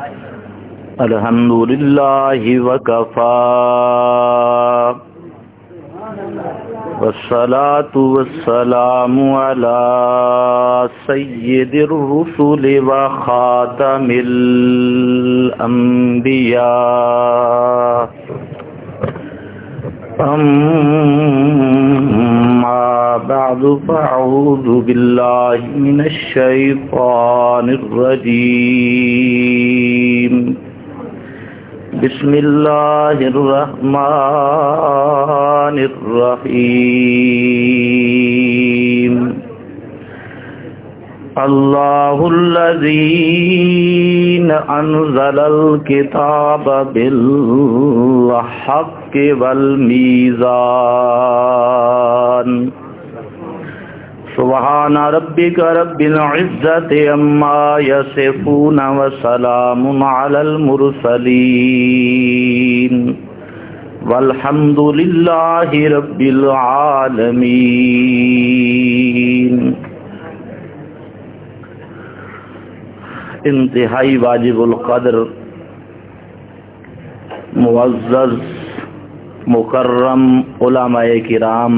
الحمدللہ وکفا والصلاة والسلام علی سید الرسل وخاتم الانبیاء اما بعد فاعوذ باللہ من الشیطان الرجیم بسم اللہ الرحمن الرحیم اللہ الذی انزل الکتاب بالحق والمیزان سبحان ربک رب العزت عما یصفون وسلام علی المرسلین والحمد للہ رب العالمین۔ انتہائی واجب القدر، معزز مکرم علماء کرام،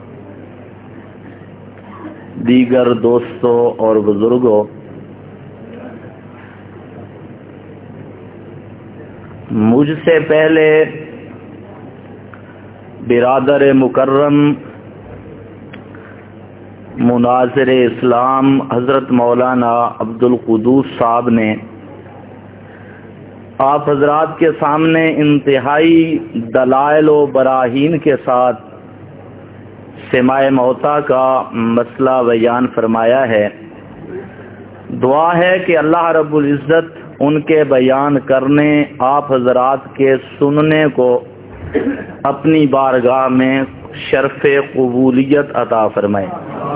دیگر دوستوں اور بزرگوں، مجھ سے پہلے برادر مکرم مناظر اسلام حضرت مولانا عبد القدوس صاحب نے آپ حضرات کے سامنے انتہائی دلائل و براہین کے ساتھ سماع موتا کا مسئلہ بیان فرمایا ہے۔ دعا ہے کہ اللہ رب العزت ان کے بیان کرنے، آپ حضرات کے سننے کو اپنی بارگاہ میں شرف قبولیت عطا فرمائے۔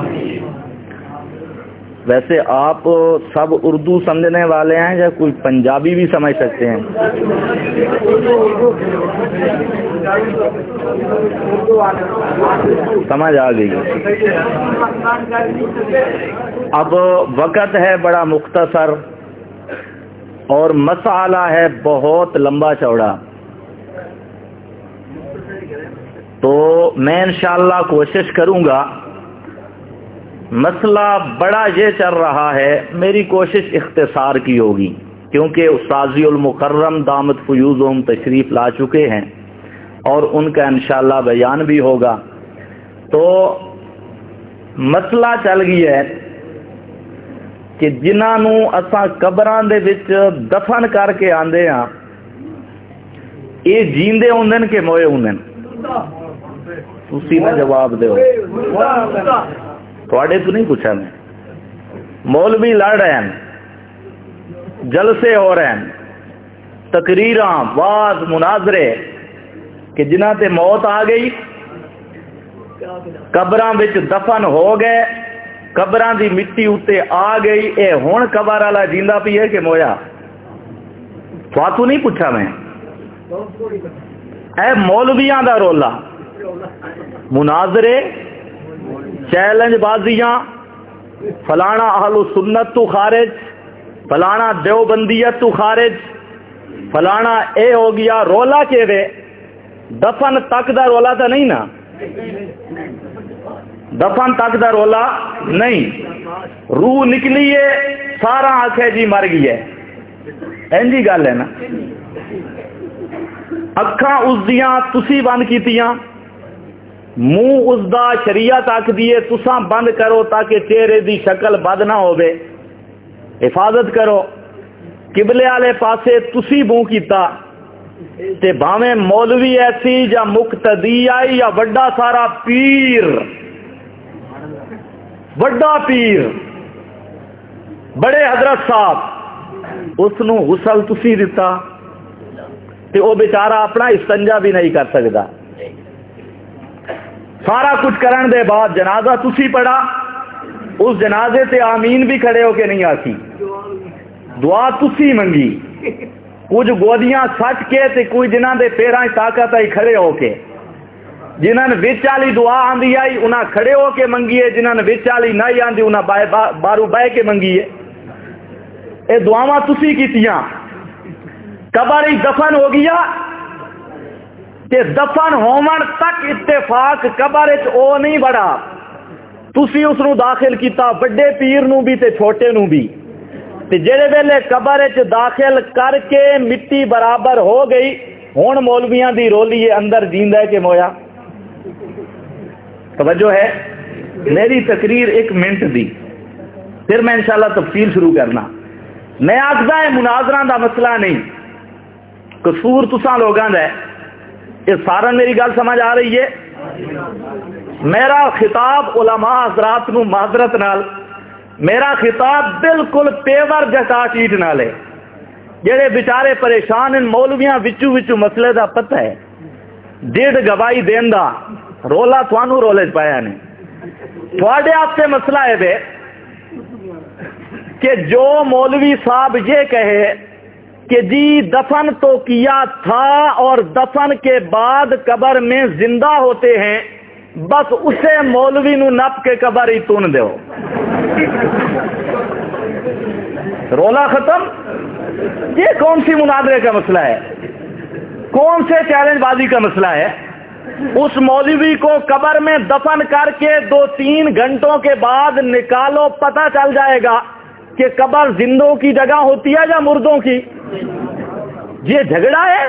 ویسے آپ سب اردو سمجھنے والے ہیں یا کوئی پنجابی بھی سمجھ سکتے ہیں؟ سمجھ آ گئی۔ اب وقت ہے بڑا مختصر اور مسئلہ ہے بہت لمبا چوڑا، تو میں انشاءاللہ کوشش کروں گا۔ مسئلہ بڑا یہ چل رہا ہے، میری کوشش اختصار کی ہوگی کیونکہ استاذی المکرم دامت فیوزہم تشریف لا چکے ہیں اور ان کا انشاءاللہ بیان بھی ہوگا۔ تو مسئلہ چل گیا ہے کہ جنہاں نو اساں قبراں دے وچ دفن کر کے آندے ہاں، یہ جیندے ہوندن کہ موئے ہوندن؟ تسی نہ جواب دیو، تھوڑے تو نہیں پوچھا میں۔ مولوی لڑ رہے ہیں، جلسے ہو رہے ہیں، تقریراں، واز، مناظرے کہ جنہاں تے موت آ گئی، قبراں وچ دفن ہو گئے، قبراں دی مٹی اتے آ گئی، اے ہن قبر والا جیندا پی ہے کہ مویا؟ تو نہیں پوچھا میں۔ اے مولویاں دا رولا، مناظرے، چیلنج بازیاں، فلانا اہل سنت تو خارج، فلانا دیوبندیت تو خارج، فلانا اے ہو گیا، رولا کے وے دفن تک دا رولا تھا نہیں نا؟ دفن تک دا رولا نہیں، روح نکلی ہے سارا آنکھیں جی مر گئی ہے، اینجی گل ہے نا؟ اکھاں اس دیاں تسی بند کیتیاں، منہ اس دا شریعت آکھ دیے تساں بند کرو تاکہ چہرے دی شکل بد نہ ہوئے، حفاظت کرو۔ قبلے والے پاسے تسی منہ کیتا تے بھاویں مولوی ایسی یا مقتدی آئی یا وڈا سارا پیر، وڈا پیر، بڑے حضرت صاحب، اس نو غسل تسی دیتا تے او بیچارہ اپنا استنجا بھی نہیں کر سکتا۔ سارا کچھ کرن دے بعد جنازہ تسی پڑھا، اس جنازے تے آمین بھی کھڑے ہو کے نہیں آسی، دعا تسی منگی، کچھ گودیاں سٹ کے تے کوئی جنہاں دے پیراں طاقت آئی کھڑے ہو کے، جنہاں نے وچ والی دعا آندی آئی انہاں کھڑے ہو کے منگی ہے، جنہاں نے وچ والی نہیں آندی انہاں بارو بہ کے منگی ہے۔ اے دعاواں تسی کیتیاں، قبر ہی دفن ہو گیا کہ دفن ہومن تک اتفاق قبر او نہیں بڑا، تسی اس نو داخل کیتا بڑے پیر نو بھی تے چھوٹے نو بھی، تے جڑے ویلے قبر داخل کر کے مٹی برابر ہو گئی، ہن مولویاں دی رولی ہے اندر جیندا ہے کہ مویا؟ توجہ ہے؟ میری تقریر 1 منٹ دی، پھر میں انشاءاللہ تفصیل شروع کرنا۔ میں آخدا ہے مناظرہ دا مسئلہ نہیں، قصور تساں لوگاں دا ہے۔ یہ سارا میری گل سمجھ آ رہی ہے؟ میرا خطاب علماء حضرات نو معذرت نال، میرا خطاب بالکل پیور جٹا چیٹ نال ہے، جڑے بیچارے پریشان ان مولویاں وچوں وچوں مسئلے دا پتہ ہے، ڈیڑھ گواہی دین دا رولا تھانوں رولے چ پایا نے۔ تھوڑے آپ سے مسئلہ ہے بے کہ جو مولوی صاحب یہ کہے کہ جی دفن تو کیا تھا اور دفن کے بعد قبر میں زندہ ہوتے ہیں، بس اسے مولوی نو نپ کے قبر ہی تون دیو، رولا ختم۔ یہ کون سی مناظرے کا مسئلہ ہے؟ کون سے چیلنج بازی کا مسئلہ ہے؟ اس مولوی کو قبر میں دفن کر کے 2-3 گھنٹوں کے بعد نکالو، پتہ چل جائے گا کہ قبر زندوں کی جگہ ہوتی ہے یا مردوں کی۔ یہ جھگڑا ہے؟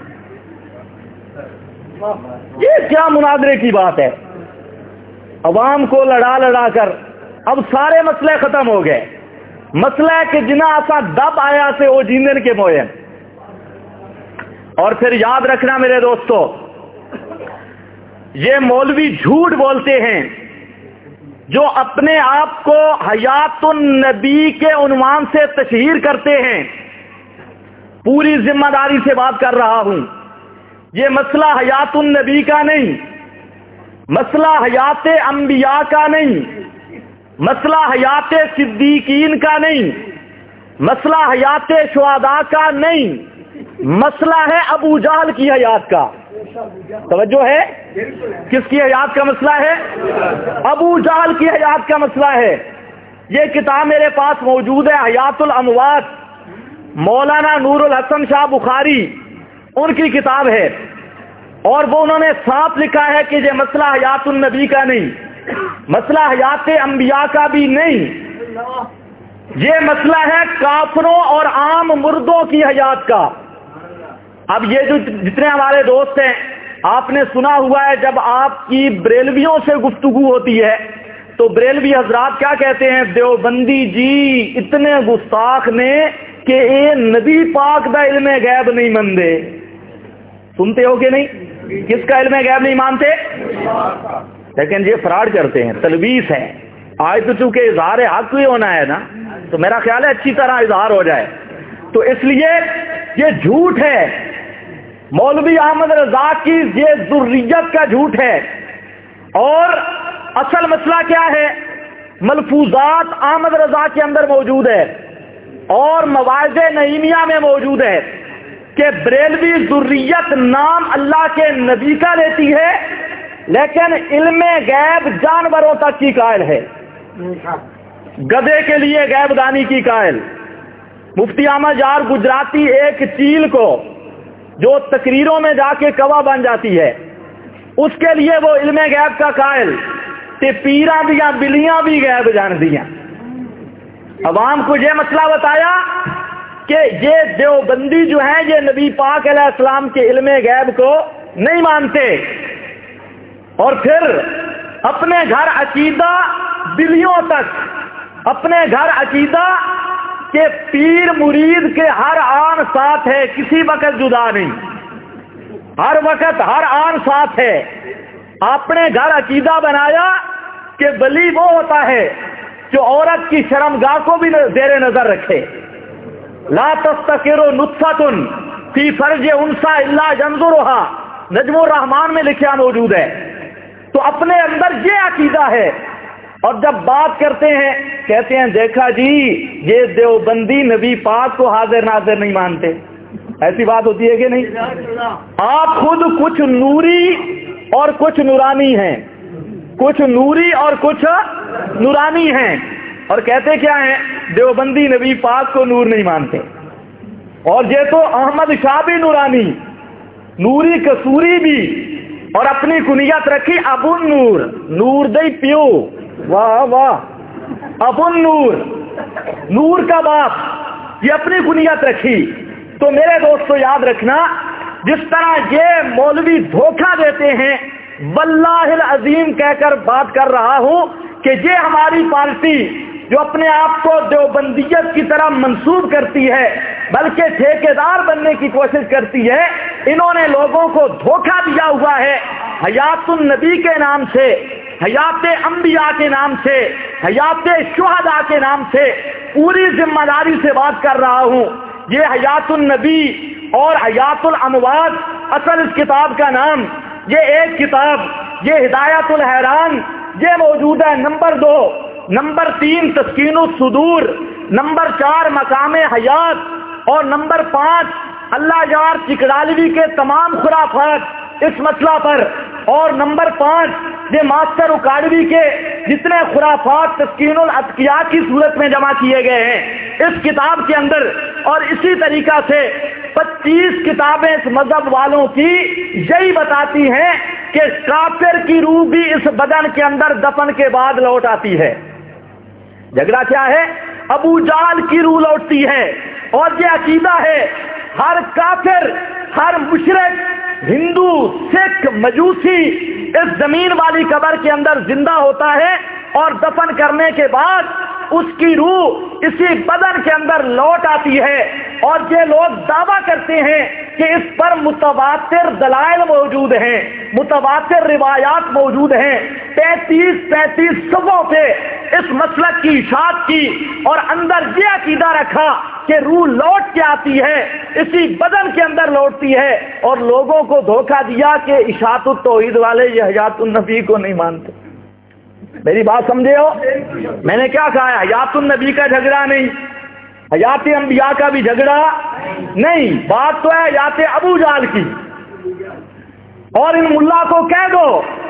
یہ کیا مناظرے کی بات ہے؟ عوام کو لڑا لڑا کر اب سارے مسئلے ختم ہو گئے۔ مسئلہ ہے کہ جنا آسا دب آیا سے وہ جیندن کے موئے۔ اور پھر یاد رکھنا میرے دوستو، یہ مولوی جھوٹ بولتے ہیں جو اپنے آپ کو حیات النبی کے عنوان سے تشہیر کرتے ہیں۔ پوری ذمہ داری سے بات کر رہا ہوں، یہ مسئلہ حیات النبی کا نہیں، مسئلہ حیات انبیاء کا نہیں، مسئلہ حیات صدیقین کا نہیں، مسئلہ حیات شہداء کا نہیں، مسئلہ ہے ابو جہل کی حیات کا۔ توجہ ہے؟ کس کی حیات کا مسئلہ ہے؟ ابو جہل کی حیات کا مسئلہ ہے۔ یہ کتاب میرے پاس موجود ہے، حیات الاموات، مولانا نور الحسن شاہ بخاری ان کی کتاب ہے، اور وہ انہوں نے صاف لکھا ہے کہ یہ مسئلہ حیات النبی کا نہیں، مسئلہ حیات انبیاء کا بھی نہیں، یہ مسئلہ ہے کافروں اور عام مردوں کی حیات کا۔ اب یہ جو جتنے ہمارے دوست ہیں، آپ نے سنا ہوا ہے جب آپ کی بریلویوں سے گفتگو ہوتی ہے تو بریلوی حضرات کیا کہتے ہیں؟ دیوبندی جی اتنے گستاخ نے کہ اے نبی پاک دا علم غیب نہیں مندے۔ سنتے ہو کہ نہیں؟ کس کا علم غیب نہیں مانتے؟ لیکن یہ فراڈ کرتے ہیں، تلبیس ہے۔ آج تو چونکہ اظہار حق بھی ہونا ہے نا، تو میرا خیال ہے اچھی طرح اظہار ہو جائے، تو اس لیے یہ جھوٹ ہے۔ مولوی احمد رضا کی یہ ذریت کا جھوٹ ہے۔ اور اصل مسئلہ کیا ہے؟ ملفوظات احمد رضا کے اندر موجود ہے اور مواعظ نعیمیہ میں موجود ہے کہ بریلوی ذریت نام اللہ کے نبی کا لیتی ہے، لیکن علم غیب جانوروں تک کی قائل ہے، گدھے کے لیے غیب دانی کی قائل۔ مفتی احمد یار گجراتی ایک چیل کو جو تقریروں میں جا کے کوا بن جاتی ہے، اس کے لیے وہ علم غیب کا قائل، کہ پیراں دیاں بلیاں بھی غیب جان دیاں۔ عوام کو یہ مسئلہ بتایا کہ یہ دیوبندی جو ہیں یہ نبی پاک علیہ السلام کے علم غیب کو نہیں مانتے، اور پھر اپنے گھر عقیدہ بلیوں تک، اپنے گھر عقیدہ کہ پیر مرید کے ہر آن ساتھ ہے، کسی وقت جدا نہیں، ہر وقت ہر آن ساتھ ہے۔ اپنے گھر عقیدہ بنایا کہ ولی وہ ہوتا ہے جو عورت کی شرمگاہ کو بھی زیر نظر رکھے۔ لا تستقر نطفۃ فی فرج انثی الا ينظرها، نجم الرحمان میں لکھا موجود ہے۔ تو اپنے اندر یہ عقیدہ ہے، اور جب بات کرتے ہیں کہتے ہیں دیکھا جی یہ دیوبندی نبی پاک کو حاضر ناظر نہیں مانتے۔ ایسی بات ہوتی ہے کہ نہیں؟ آپ خود کچھ نوری اور کچھ نورانی ہیں، کچھ نوری اور کچھ نورانی ہیں، اور کہتے کیا ہیں؟ دیوبندی نبی پاک کو نور نہیں مانتے۔ اور یہ تو احمد شاہ بھی نورانی، نوری کسوری بھی، اور اپنی کنیت رکھی ابو نور، نور دئی پیو، واہ واہ، ابو نور، نور کا باپ، یہ اپنی کنیت رکھی۔ تو میرے دوستو یاد رکھنا، جس طرح یہ مولوی دھوکہ دیتے ہیں، واللہ العظیم کہہ کر بات کر رہا ہوں کہ یہ ہماری پارٹی جو اپنے آپ کو دیوبندیت کی طرح منسوب کرتی ہے بلکہ ٹھیکیدار بننے کی کوشش کرتی ہے، انہوں نے لوگوں کو دھوکہ دیا ہوا ہے۔ حیات النبی کے نام سے، حیات انبیاء کے نام سے، حیات شہداء کے نام سے پوری ذمہ داری سے بات کر رہا ہوں۔ یہ حیات النبی اور حیات الاموات، اصل اس کتاب کا نام، یہ ایک کتاب، یہ ہدایت الحیران، یہ موجود ہے نمبر 2، نمبر 3 تسکین الصدور، نمبر 4 مقام حیات، اور نمبر 5 اللہ یار چکڑالوی کے تمام خرافات اس مسئلہ پر، اور نمبر 5 یہ ماسٹر اکاڑوی کے جتنے خرافات تسکین الاتقیاء کی صورت میں جمع کیے گئے ہیں اس کتاب کے اندر، اور اسی طریقہ سے 25 کتابیں اس مذہب والوں کی یہی بتاتی ہیں کہ کافر کی روح بھی اس بدن کے اندر دفن کے بعد لوٹ آتی ہے۔ جھگڑا کیا ہے؟ ابو جہل کی روح لوٹتی ہے، اور یہ عقیدہ ہے ہر کافر، ہر مشرک، ہندو، سکھ، مجوسی اس زمین والی قبر کے اندر زندہ ہوتا ہے، اور دفن کرنے کے بعد اس کی روح اسی بدن کے اندر لوٹ آتی ہے۔ اور یہ لوگ دعویٰ کرتے ہیں کہ اس پر متواتر دلائل موجود ہیں، متواتر روایات موجود ہیں، 35 صفحوں پہ اس مسلک کی اشاعت کی، اور اندر یہ عقیدہ رکھا کہ روح لوٹ کے آتی ہے، اسی بدن کے اندر لوٹتی ہے، اور لوگوں کو دھوکہ دیا کہ اشاعت التوحید والے یہ حیات النبی کو نہیں مانتے۔ میری بات سمجھے ہو؟ میں نے کیا کہا ہے؟ حیات النبی کا جھگڑا نہیں، حیات انبیاء کا بھی جھگڑا نہیں، بات تو ہے حیات ابو جہل کی۔ اور ان ملا کو کہہ دو،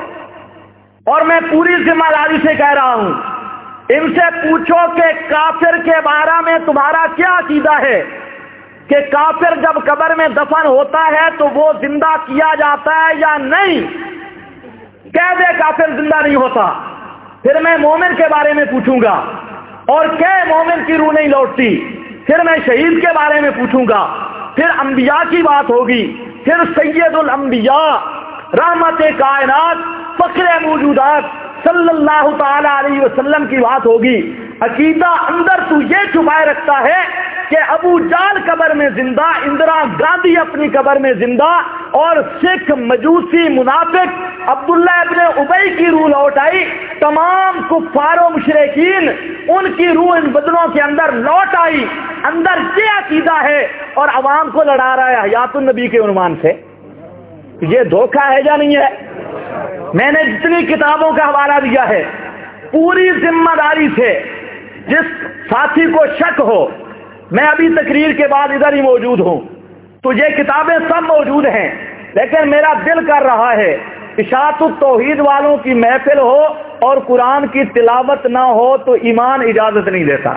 اور میں پوری ذمہ داری سے کہہ رہا ہوں، ان سے پوچھو کہ کافر کے بارے میں تمہارا کیا عقیدہ ہے، کہ کافر جب قبر میں دفن ہوتا ہے تو وہ زندہ کیا جاتا ہے یا نہیں؟ کہہ دے کافر زندہ نہیں ہوتا، پھر میں مومن کے بارے میں پوچھوں گا، اور کہ مومن کی روح نہیں لوٹتی، پھر میں شہید کے بارے میں پوچھوں گا، پھر انبیاء کی بات ہوگی، پھر سید الانبیاء، رحمت کائنات، فخر موجودات صلی اللہ تعالی علیہ وسلم کی بات ہوگی۔ عقیدہ اندر تو یہ چھپائے رکھتا ہے کہ ابو جہل قبر میں زندہ، اندرا گاندھی اپنی قبر میں زندہ، اور سکھ، مجوسی، منافق، عبداللہ ابن ابی کی روح لوٹ آئی، تمام کفار و مشرکین ان کی روح ان بدنوں کے اندر لوٹ آئی، اندر یہ عقیدہ ہے، اور عوام کو لڑا رہا ہے حیات النبی کے عنوان سے۔ یہ دھوکہ ہے یا نہیں ہے؟ میں نے جتنی کتابوں کا حوالہ دیا ہے پوری ذمہ داری سے، جس ساتھی کو شک ہو، میں ابھی تقریر کے بعد ادھر ہی موجود ہوں، تو یہ کتابیں سب موجود ہیں، لیکن میرا دل کر رہا ہے اشاعت التوحید والوں کی محفل ہو اور قرآن کی تلاوت نہ ہو تو ایمان اجازت نہیں دیتا۔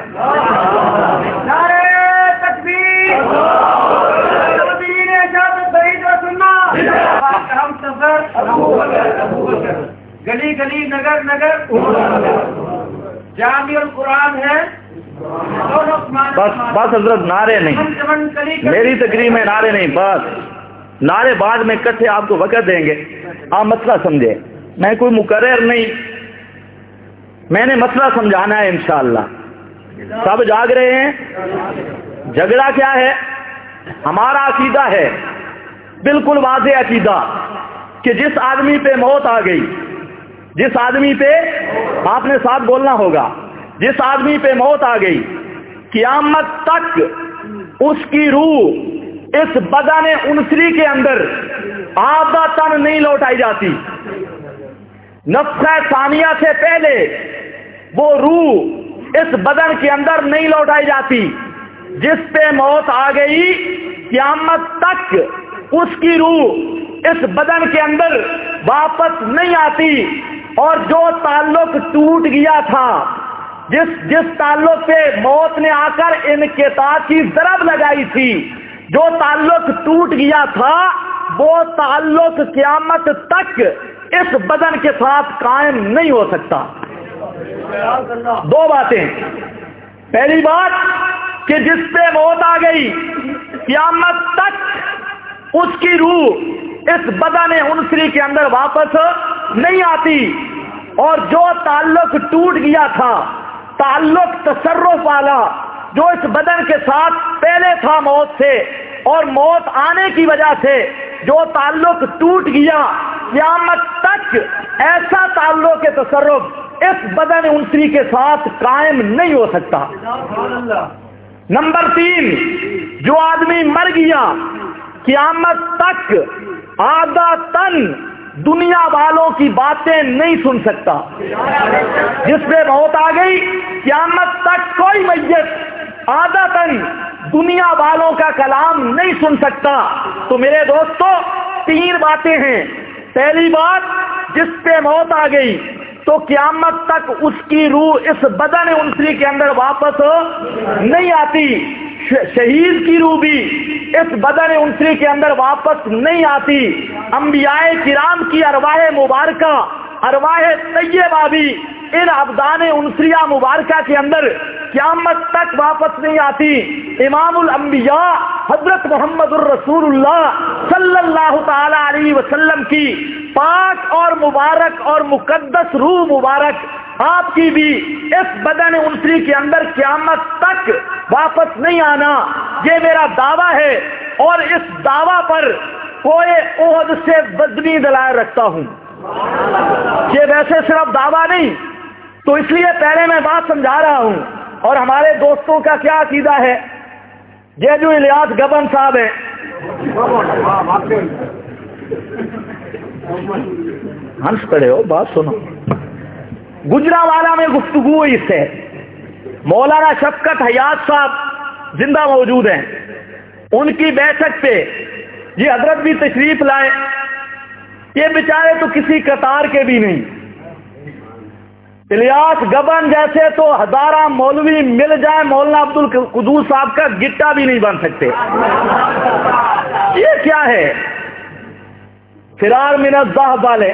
نعرہ تکبیر، ہم سفر، گلی گلی، نگر نگر، جامع القرآن ہے۔ بس حضرت، نعرے نہیں، میری تقریر میں نعرے نہیں، بس نعرے بعد میں کٹھے آپ کو وقت دیں گے، آپ مسئلہ سمجھے، میں کوئی مقرر نہیں، میں نے مسئلہ سمجھانا ہے انشاءاللہ۔ سب جاگ رہے ہیں؟ جھگڑا کیا ہے؟ ہمارا عقیدہ ہے، بالکل واضح عقیدہ، کہ جس آدمی پہ موت آ گئی، جس آدمی پہ، آپ نے ساتھ بولنا ہوگا، جس آدمی پہ موت آ گئی، قیامت تک اس کی روح اس بدن انسری کے اندر عادتاً نہیں لوٹائی جاتی، نفخہ ثانیہ سے پہلے وہ روح اس بدن کے اندر نہیں لوٹائی جاتی۔ جس پہ موت آ گئی قیامت تک اس کی روح اس بدن کے اندر واپس نہیں آتی، اور جو تعلق ٹوٹ گیا تھا، جس تعلق پہ موت نے آ کر انقطاع کی ضرب لگائی تھی، جو تعلق ٹوٹ گیا تھا وہ تعلق قیامت تک اس بدن کے ساتھ قائم نہیں ہو سکتا۔ دو باتیں، پہلی بات کہ جس پہ موت آ گئی قیامت تک اس کی روح اس بدن انسری کے اندر واپس نہیں آتی، اور جو تعلق ٹوٹ گیا تھا، تعلق تصرف والا جو اس بدن کے ساتھ پہلے تھا موت سے، اور موت آنے کی وجہ سے جو تعلق ٹوٹ گیا، قیامت تک ایسا تعلق کے تصرف اس بدن انسری کے ساتھ قائم نہیں ہو سکتا۔ نمبر 3، جو آدمی مر گیا قیامت تک آدھا تن دنیا والوں کی باتیں نہیں سن سکتا۔ جس پہ موت آ گئی قیامت تک کوئی میت آدھا تن دنیا والوں کا کلام نہیں سن سکتا۔ تو میرے دوستو 3 باتیں ہیں۔ پہلی بات، جس پہ موت آ گئی تو قیامت تک اس کی روح اس بدن انسری کے اندر واپس نہیں آتی، شہید کی روح بھی اس بدن انسری کے اندر واپس نہیں آتی، انبیاء کرام کی ارواح مبارکہ، ارواح طیبہ بھی ان ابدان انسریہ مبارکہ کے اندر قیامت تک واپس نہیں آتی۔ امام الانبیاء حضرت محمد الرسول اللہ صلی اللہ تعالی علیہ وسلم کی پاک اور مبارک اور مقدس روح مبارک آپ کی بھی اس بدن انسری کے اندر قیامت تک واپس نہیں آنا، یہ میرا دعویٰ ہے، اور اس دعویٰ پر کوئی عہد سے وزنی دلائل رکھتا ہوں۔ یہ ویسے صرف دعویٰ نہیں، تو اس لیے پہلے میں بات سمجھا رہا ہوں۔ اور ہمارے دوستوں کا کیا عقیدہ ہے، یہ جو الیاس گبن صاحب ہیں، ہنس پڑے ہو، بات سنو۔ گجرانوالہ میں گفتگو ہوئی اس سے، مولانا شفقت حیات صاحب زندہ موجود ہیں، ان کی بیٹھک پہ یہ حضرت بھی تشریف لائے، یہ بیچارے تو کسی قطار کے بھی نہیں، الیاس گبن جیسے تو ہزارہ مولوی مل جائے مولانا عبد القدوس صاحب کا گٹا بھی نہیں بن سکتے۔ یہ کیا ہے؟ فرار من الذہب والے،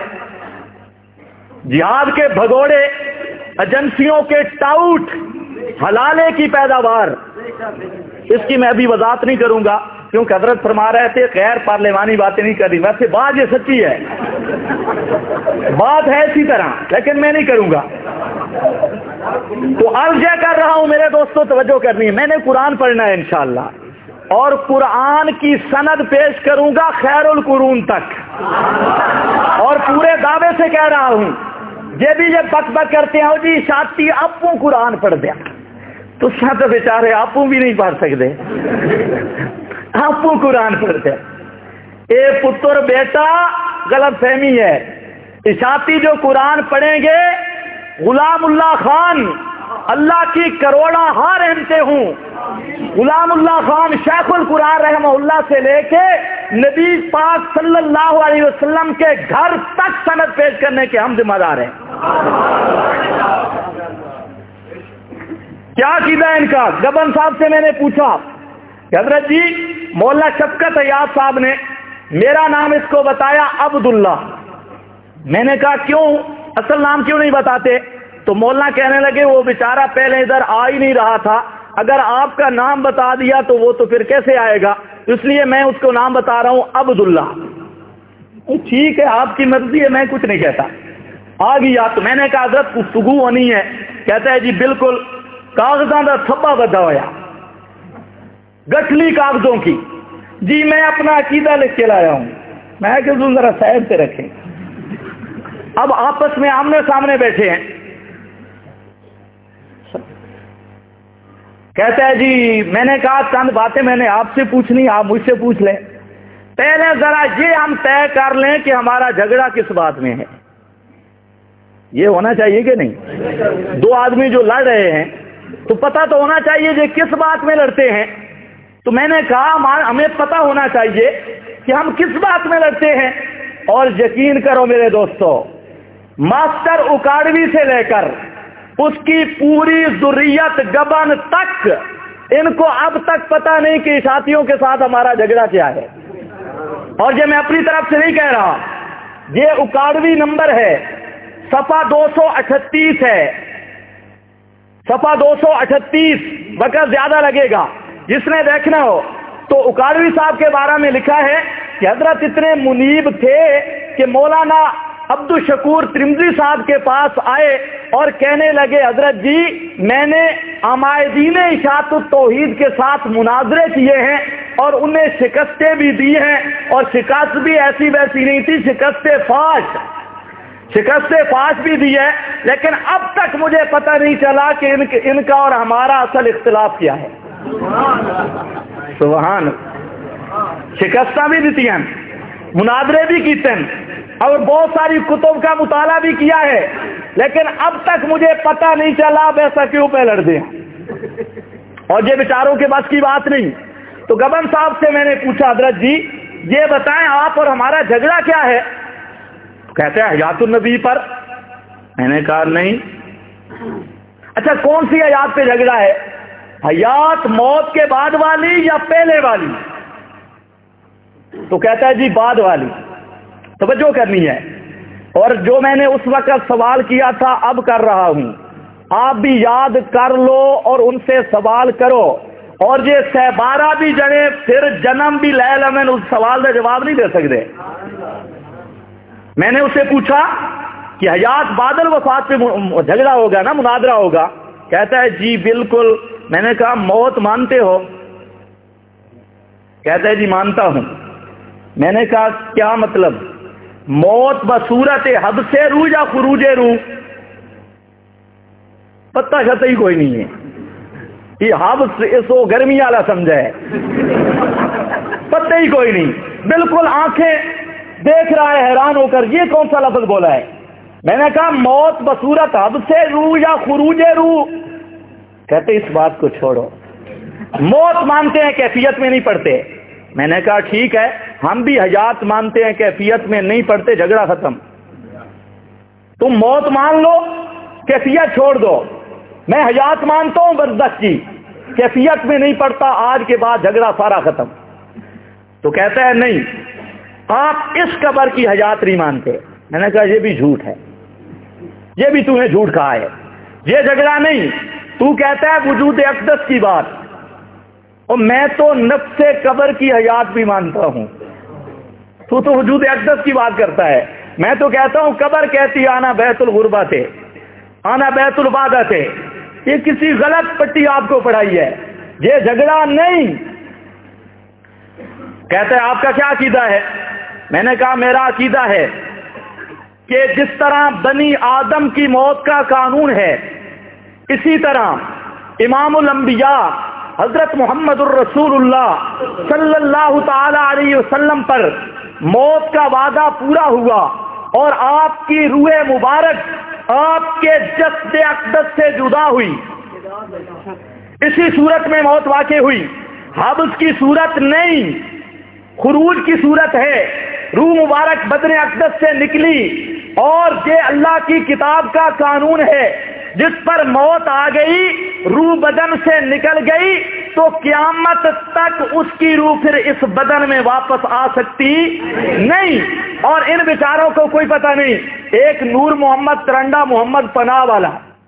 جہاد کے بھگوڑے، ایجنسیوں کے ٹاؤٹ، حلالے کی پیداوار۔ اس کی میں ابھی وضاحت نہیں کروں گا کیونکہ حضرت فرما رہے تھے غیر پارلیمانی باتیں نہیں کر رہی، ویسے بات یہ سچی ہے، بات ہے اسی طرح، لیکن میں نہیں کروں گا۔ تو عرض یہ کر رہا ہوں میرے دوستوں، توجہ کرنی ہے، میں نے قرآن پڑھنا ہے انشاءاللہ، اور قرآن کی سند پیش کروں گا خیر القرون تک، اور پورے دعوے سے کہہ رہا ہوں۔ یہ بھی یہ بک بک کرتے ہیں جی شاطی اپوں قرآن پڑھ دیا، تو ساتھ بیچارے آپوں بھی نہیں پڑھ سکتے، آپوں قرآن پڑھ دیا۔ اے پتر بیٹا غلط فہمی ہے، اشاعتی جو قرآن پڑھیں گے غلام اللہ خان، اللہ کی کروڑا ہار رحمتیں ہوں، غلام اللہ خان شیخ القرآن رحمہ اللہ سے لے کے نبی پاک صلی اللہ علیہ وسلم کے گھر تک سند پیش کرنے کے ہم ذمہ دار ہیں۔ کیا عقیدہ ہے ان کا؟ گبن صاحب سے میں نے پوچھا کہ حضرت جی مولانا شفقت حیات صاحب نے میرا نام اس کو بتایا عبداللہ، میں نے کہا کیوں، اصل نام کیوں نہیں بتاتے؟ تو مولانا کہنے لگے وہ بیچارہ پہلے ادھر آ ہی نہیں رہا تھا، اگر آپ کا نام بتا دیا تو وہ تو پھر کیسے آئے گا، اس لیے میں اس کو نام بتا رہا ہوں عبداللہ۔ ٹھیک ہے آپ کی مرضی ہے، میں کچھ نہیں کہتا۔ آ گیا تو میں نے کہا حضرت گفتگو ہونی ہے، کہتا ہے جی بالکل، کاغذاں کا تھپا بدا ہوا، گٹھلی کاغذوں کی، جی میں اپنا عقیدہ لکھ کے لایا ہوں۔ میں کہ تم ذرا سائڈ سے رکھیں، اب آپس میں آمنے سامنے بیٹھے ہیں، کہتا ہے جی میں نے کہا چند باتیں میں نے آپ سے پوچھنی، آپ مجھ سے پوچھ لیں، پہلے ذرا یہ ہم طے کر لیں کہ ہمارا جھگڑا کس بات میں ہے۔ یہ ہونا چاہیے کہ نہیں؟ دو آدمی جو لڑ رہے ہیں تو پتہ تو ہونا چاہیے یہ کس بات میں لڑتے ہیں۔ تو میں نے کہا ہمیں پتہ ہونا چاہیے کہ ہم کس بات میں لڑتے ہیں، اور یقین کرو میرے دوستو، ماسٹر اکاڑوی سے لے کر اس کی پوری ذریت گبن تک ان کو اب تک پتہ نہیں کہ عشاتیوں کے ساتھ ہمارا جھگڑا کیا ہے. اور یہ میں اپنی طرف سے نہیں کہہ رہا، یہ اکاڑوی نمبر ہے، صفحہ 238 ہے، صفحہ 238. وقت زیادہ لگے گا، جس نے دیکھنا ہو تو اکاڑوی صاحب کے بارے میں لکھا ہے کہ حضرت اتنے منیب تھے کہ مولانا عبد الشکور ترمذی صاحب کے پاس آئے اور کہنے لگے حضرت جی میں نے عمائدین اشاعت التوحید کے ساتھ مناظرے کیے ہیں اور انہیں شکستیں بھی دی ہیں، اور شکست بھی ایسی ویسی نہیں تھی، شکست فاش بھی دی ہے، لیکن اب تک مجھے پتہ نہیں چلا کہ ان کا اور ہمارا اصل اختلاف کیا ہے. سبحان. شکستیں بھی دیتی ہیں، مناظرے بھی کیتے ہیں، اور بہت ساری کتب کا مطالعہ بھی کیا ہے، لیکن اب تک مجھے پتہ نہیں چلا ویسا کیوں پہ لڑ دیں. اور یہ بیچاروں کے بس کی بات نہیں. تو گبن صاحب سے میں نے پوچھا حضرت جی یہ بتائیں آپ اور ہمارا جھگڑا کیا ہے؟ کہتے ہیں حیات النبی پر. میں نے کہا نہیں. اچھا کون سی حیات پہ جھگڑا ہے؟ حیات موت کے بعد والی یا پہلے والی؟ تو کہتا ہے جی بعد والی. توجہ کرنی ہے. اور جو میں نے اس وقت سوال کیا تھا اب کر رہا ہوں، آپ بھی یاد کر لو اور ان سے سوال کرو. اور یہ سہ بارہ بھی جنے پھر جنم بھی لے لمن اس سوال کا جواب نہیں دے سکتے. میں نے اسے پوچھا کہ حیات بادل وفات پہ جھگڑا ہوگا نا، مناظرہ ہوگا؟ کہتا ہے جی بالکل. میں نے کہا موت مانتے ہو؟ کہتا ہے جی مانتا ہوں. میں نے کہا کیا مطلب؟ موت بصورت حب سے روح یا خروج روح؟ پتہ شتہ ہی کوئی نہیں ہے. یہ حب اس کو گرمی والا سمجھا ہے، پتہ ہی کوئی نہیں. بالکل آنکھیں دیکھ رہا ہے حیران ہو کر، یہ کون سا لفظ بولا ہے؟ میں نے کہا موت بصورت حب سے روح یا خروج روح. کہتے اس بات کو چھوڑو، موت مانتے ہیں کیفیت میں نہیں پڑھتے. میں نے کہا ٹھیک ہے، ہم بھی حیات مانتے ہیں کیفیت میں نہیں پڑھتے، جھگڑا ختم. تم موت مان لو، کیفیت چھوڑ دو. میں حیات مانتا ہوں بردست کی، کیفیت میں نہیں پڑھتا، آج کے بعد جھگڑا سارا ختم. تو کہتا ہے نہیں آپ اس قبر کی حیات نہیں مانتے. میں نے کہا یہ بھی جھوٹ ہے، یہ بھی تم نے جھوٹ کہا ہے، یہ جھگڑا نہیں. تو کہتا ہے وجود اقدس کی بات، اور میں تو نفس قبر کی حیات بھی مانتا ہوں. تو وجود اقدس کی بات کرتا ہے. میں تو کہتا ہوں قبر کہتی آنا بیت الغربہ تھے، آنا بیت البادہ تھے. یہ کسی غلط پٹی آپ کو پڑھائی ہے، یہ جھگڑا نہیں. کہتا ہے آپ کا کیا عقیدہ ہے؟ میں نے کہا میرا عقیدہ ہے کہ جس طرح بنی آدم کی موت کا قانون ہے، اسی طرح امام الانبیاء حضرت محمد الرسول اللہ صلی اللہ تعالی علیہ وسلم پر موت کا وعدہ پورا ہوا، اور آپ کی روح مبارک آپ کے جسد اقدس سے جدا ہوئی. اسی صورت میں موت واقع ہوئی، حبس کی صورت نہیں، خروج کی صورت ہے. روح مبارک بدن اقدس سے نکلی، اور یہ اللہ کی کتاب کا قانون ہے، جس پر موت آ گئی، روح بدن سے نکل گئی، تو قیامت تک اس کی روح پھر اس بدن میں واپس آ سکتی نہیں. اور ان بیچاروں کو کوئی پتہ نہیں. ایک نور محمد ترنڈا محمد پناہ والا،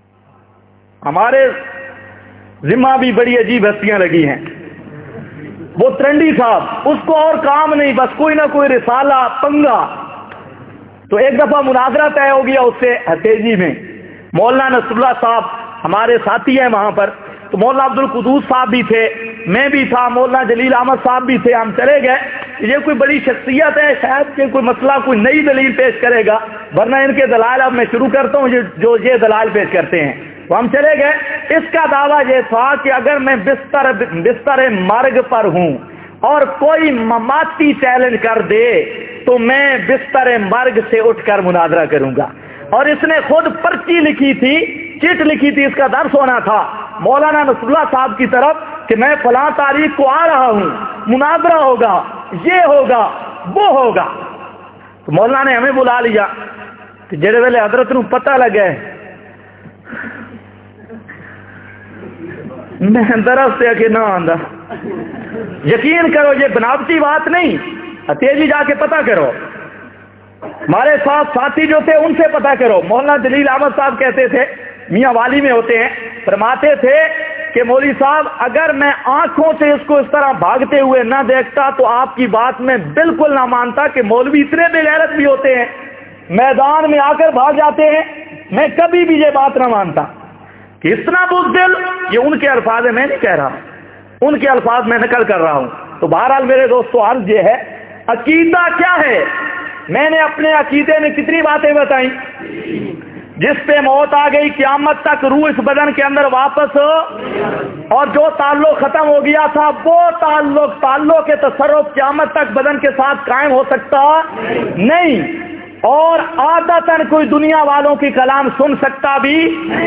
ہمارے ذمہ بھی بڑی عجیب ہستیاں لگی ہیں. وہ ترنڈی صاحب، اس کو اور کام نہیں، بس کوئی نہ کوئی رسالہ پنگا. تو ایک دفعہ مناظرہ طے ہو گیا اس سے ہتیجی میں. مولانا نصر اللہ صاحب ہمارے ساتھی ہیں وہاں پر، تو مولانا عبد القدوس صاحب بھی تھے، میں بھی تھا، مولانا جلیل احمد صاحب بھی تھے. ہم چلے گئے. یہ کوئی بڑی شخصیت ہے، شاید کہ کوئی مسئلہ کوئی نئی دلیل پیش کرے گا، ورنہ ان کے دلائل اب میں شروع کرتا ہوں جو یہ دلائل پیش کرتے ہیں. تو ہم چلے گئے. اس کا دعویٰ یہ تھا کہ اگر میں بستر مرگ پر ہوں اور کوئی مماتی چیلنج کر دے تو میں بستر مرگ سے اٹھ کر مناظرہ کروں گا. اور اس نے خود پرچی لکھی تھی، چٹ لکھی تھی، اس کا درس ہونا تھا مولانا نصر اللہ صاحب کی طرف کہ میں فلاں تاریخ کو آ رہا ہوں، مناظرہ ہوگا، یہ ہوگا، وہ ہوگا. تو مولانا نے ہمیں بلا لیا کہ جڑے ویلے حضرت نو پتہ لگے میں درس سے کہ نہ آندا. یقین کرو یہ بناوٹی بات نہیں، تیزی جا کے پتہ کرو. ہمارے ساتھ ساتھی جو تھے ان سے پتہ کرو. مولانا جلیل احمد صاحب کہتے تھے، میاں والی میں ہوتے ہیں، فرماتے تھے کہ مولوی صاحب اگر میں آنکھوں سے اس کو اس طرح بھاگتے ہوئے نہ دیکھتا تو آپ کی بات میں بالکل نہ مانتا کہ مولوی اتنے بے غیرت بھی ہوتے ہیں، میدان میں آ کر بھاگ جاتے ہیں. میں کبھی بھی یہ بات نہ مانتا کہ اتنا بزدل. یہ ان کے الفاظ میں نہیں کہہ رہا، ان کے الفاظ میں نقل کر رہا ہوں. تو بہرحال میرے دوستو عرض یہ ہے، عقیدہ کیا ہے؟ میں نے اپنے عقیدے میں کتنی باتیں بتائیں. جس پہ موت آ گئی قیامت تک روح اس بدن کے اندر واپس، اور جو تعلق ختم ہو گیا تھا وہ تعلق کے تصرف قیامت تک بدن کے ساتھ قائم ہو سکتا نہیں، اور عادتاً کوئی دنیا والوں کی کلام سن سکتا بھی.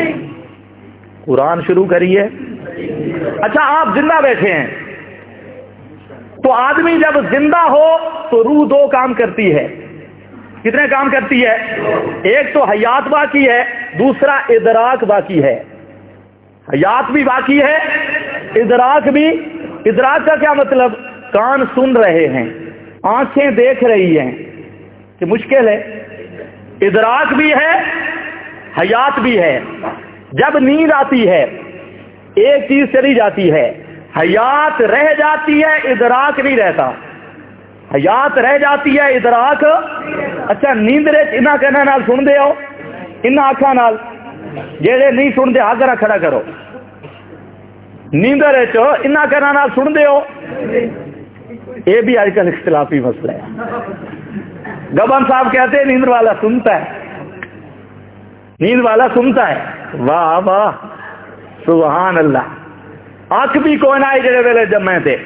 قرآن شروع کریے. اچھا آپ زندہ بیٹھے ہیں تو آدمی جب زندہ ہو تو روح دو کام کرتی ہے. کتنے کام کرتی ہے؟ ایک تو حیات باقی ہے، دوسرا ادراک باقی ہے. حیات بھی باقی ہے، ادراک بھی. ادراک کا کیا مطلب؟ کان سن رہے ہیں، آنکھیں دیکھ رہی ہیں کہ مشکل ہے. ادراک بھی ہے، حیات بھی ہے. جب نیند آتی ہے ایک چیز چلی جاتی ہے، حیات رہ جاتی ہے، ادراک نہیں رہتا. حیات رہ جاتی ہے، ادراک. اچھا نیند رے انہاں کہنا نال سن دے ہو، انہاں آنکھاں نال جڑے نہیں سن دے ہاتھ کھڑا کرو. نیند رے چو انہاں کہنا نال سن دے ہو. یہ بھی آج کل اختلافی مسئلہ ہے. گبن صاحب کہتے ہیں نیند والا سنتا ہے، نیند والا سنتا ہے. واہ واہ سبحان اللہ. آنکھ بھی کوئی نہ آئی جڑے ویلے جب میں تھے.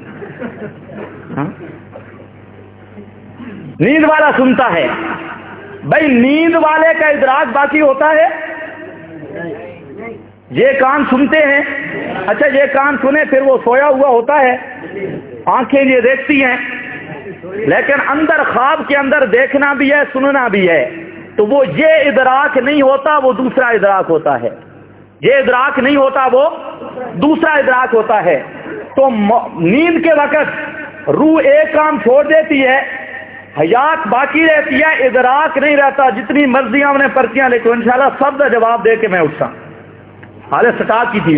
نیند والا سنتا ہے. بھائی نیند والے کا ادراک باقی ہوتا ہے؟ یہ کان سنتے ہیں. اچھا یہ کان سنے پھر وہ سویا ہوا ہوتا ہے، آنکھیں یہ دیکھتی ہیں، لیکن اندر خواب کے اندر دیکھنا بھی ہے، سننا بھی ہے. تو وہ یہ ادراک نہیں ہوتا، وہ دوسرا ادراک ہوتا ہے. یہ ادراک نہیں ہوتا، وہ دوسرا ادراک ہوتا ہے. تو نیند کے وقت روح ایک کام چھوڑ دیتی ہے، حیات باقی رہتی ہے، ادراک نہیں رہتا. جتنی مرضیاں انہیں پرچیاں لکھو، انشاءاللہ سب کا جواب دے کے میں اٹھا. حالے سٹارٹ کی تھی.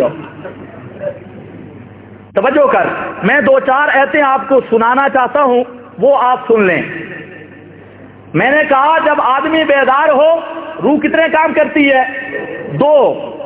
توجہ کر، میں دو چار ایتیں آپ کو سنانا چاہتا ہوں، وہ آپ سن لیں. میں نے کہا جب آدمی بیدار ہو روح کتنے کام کرتی ہے؟ دو،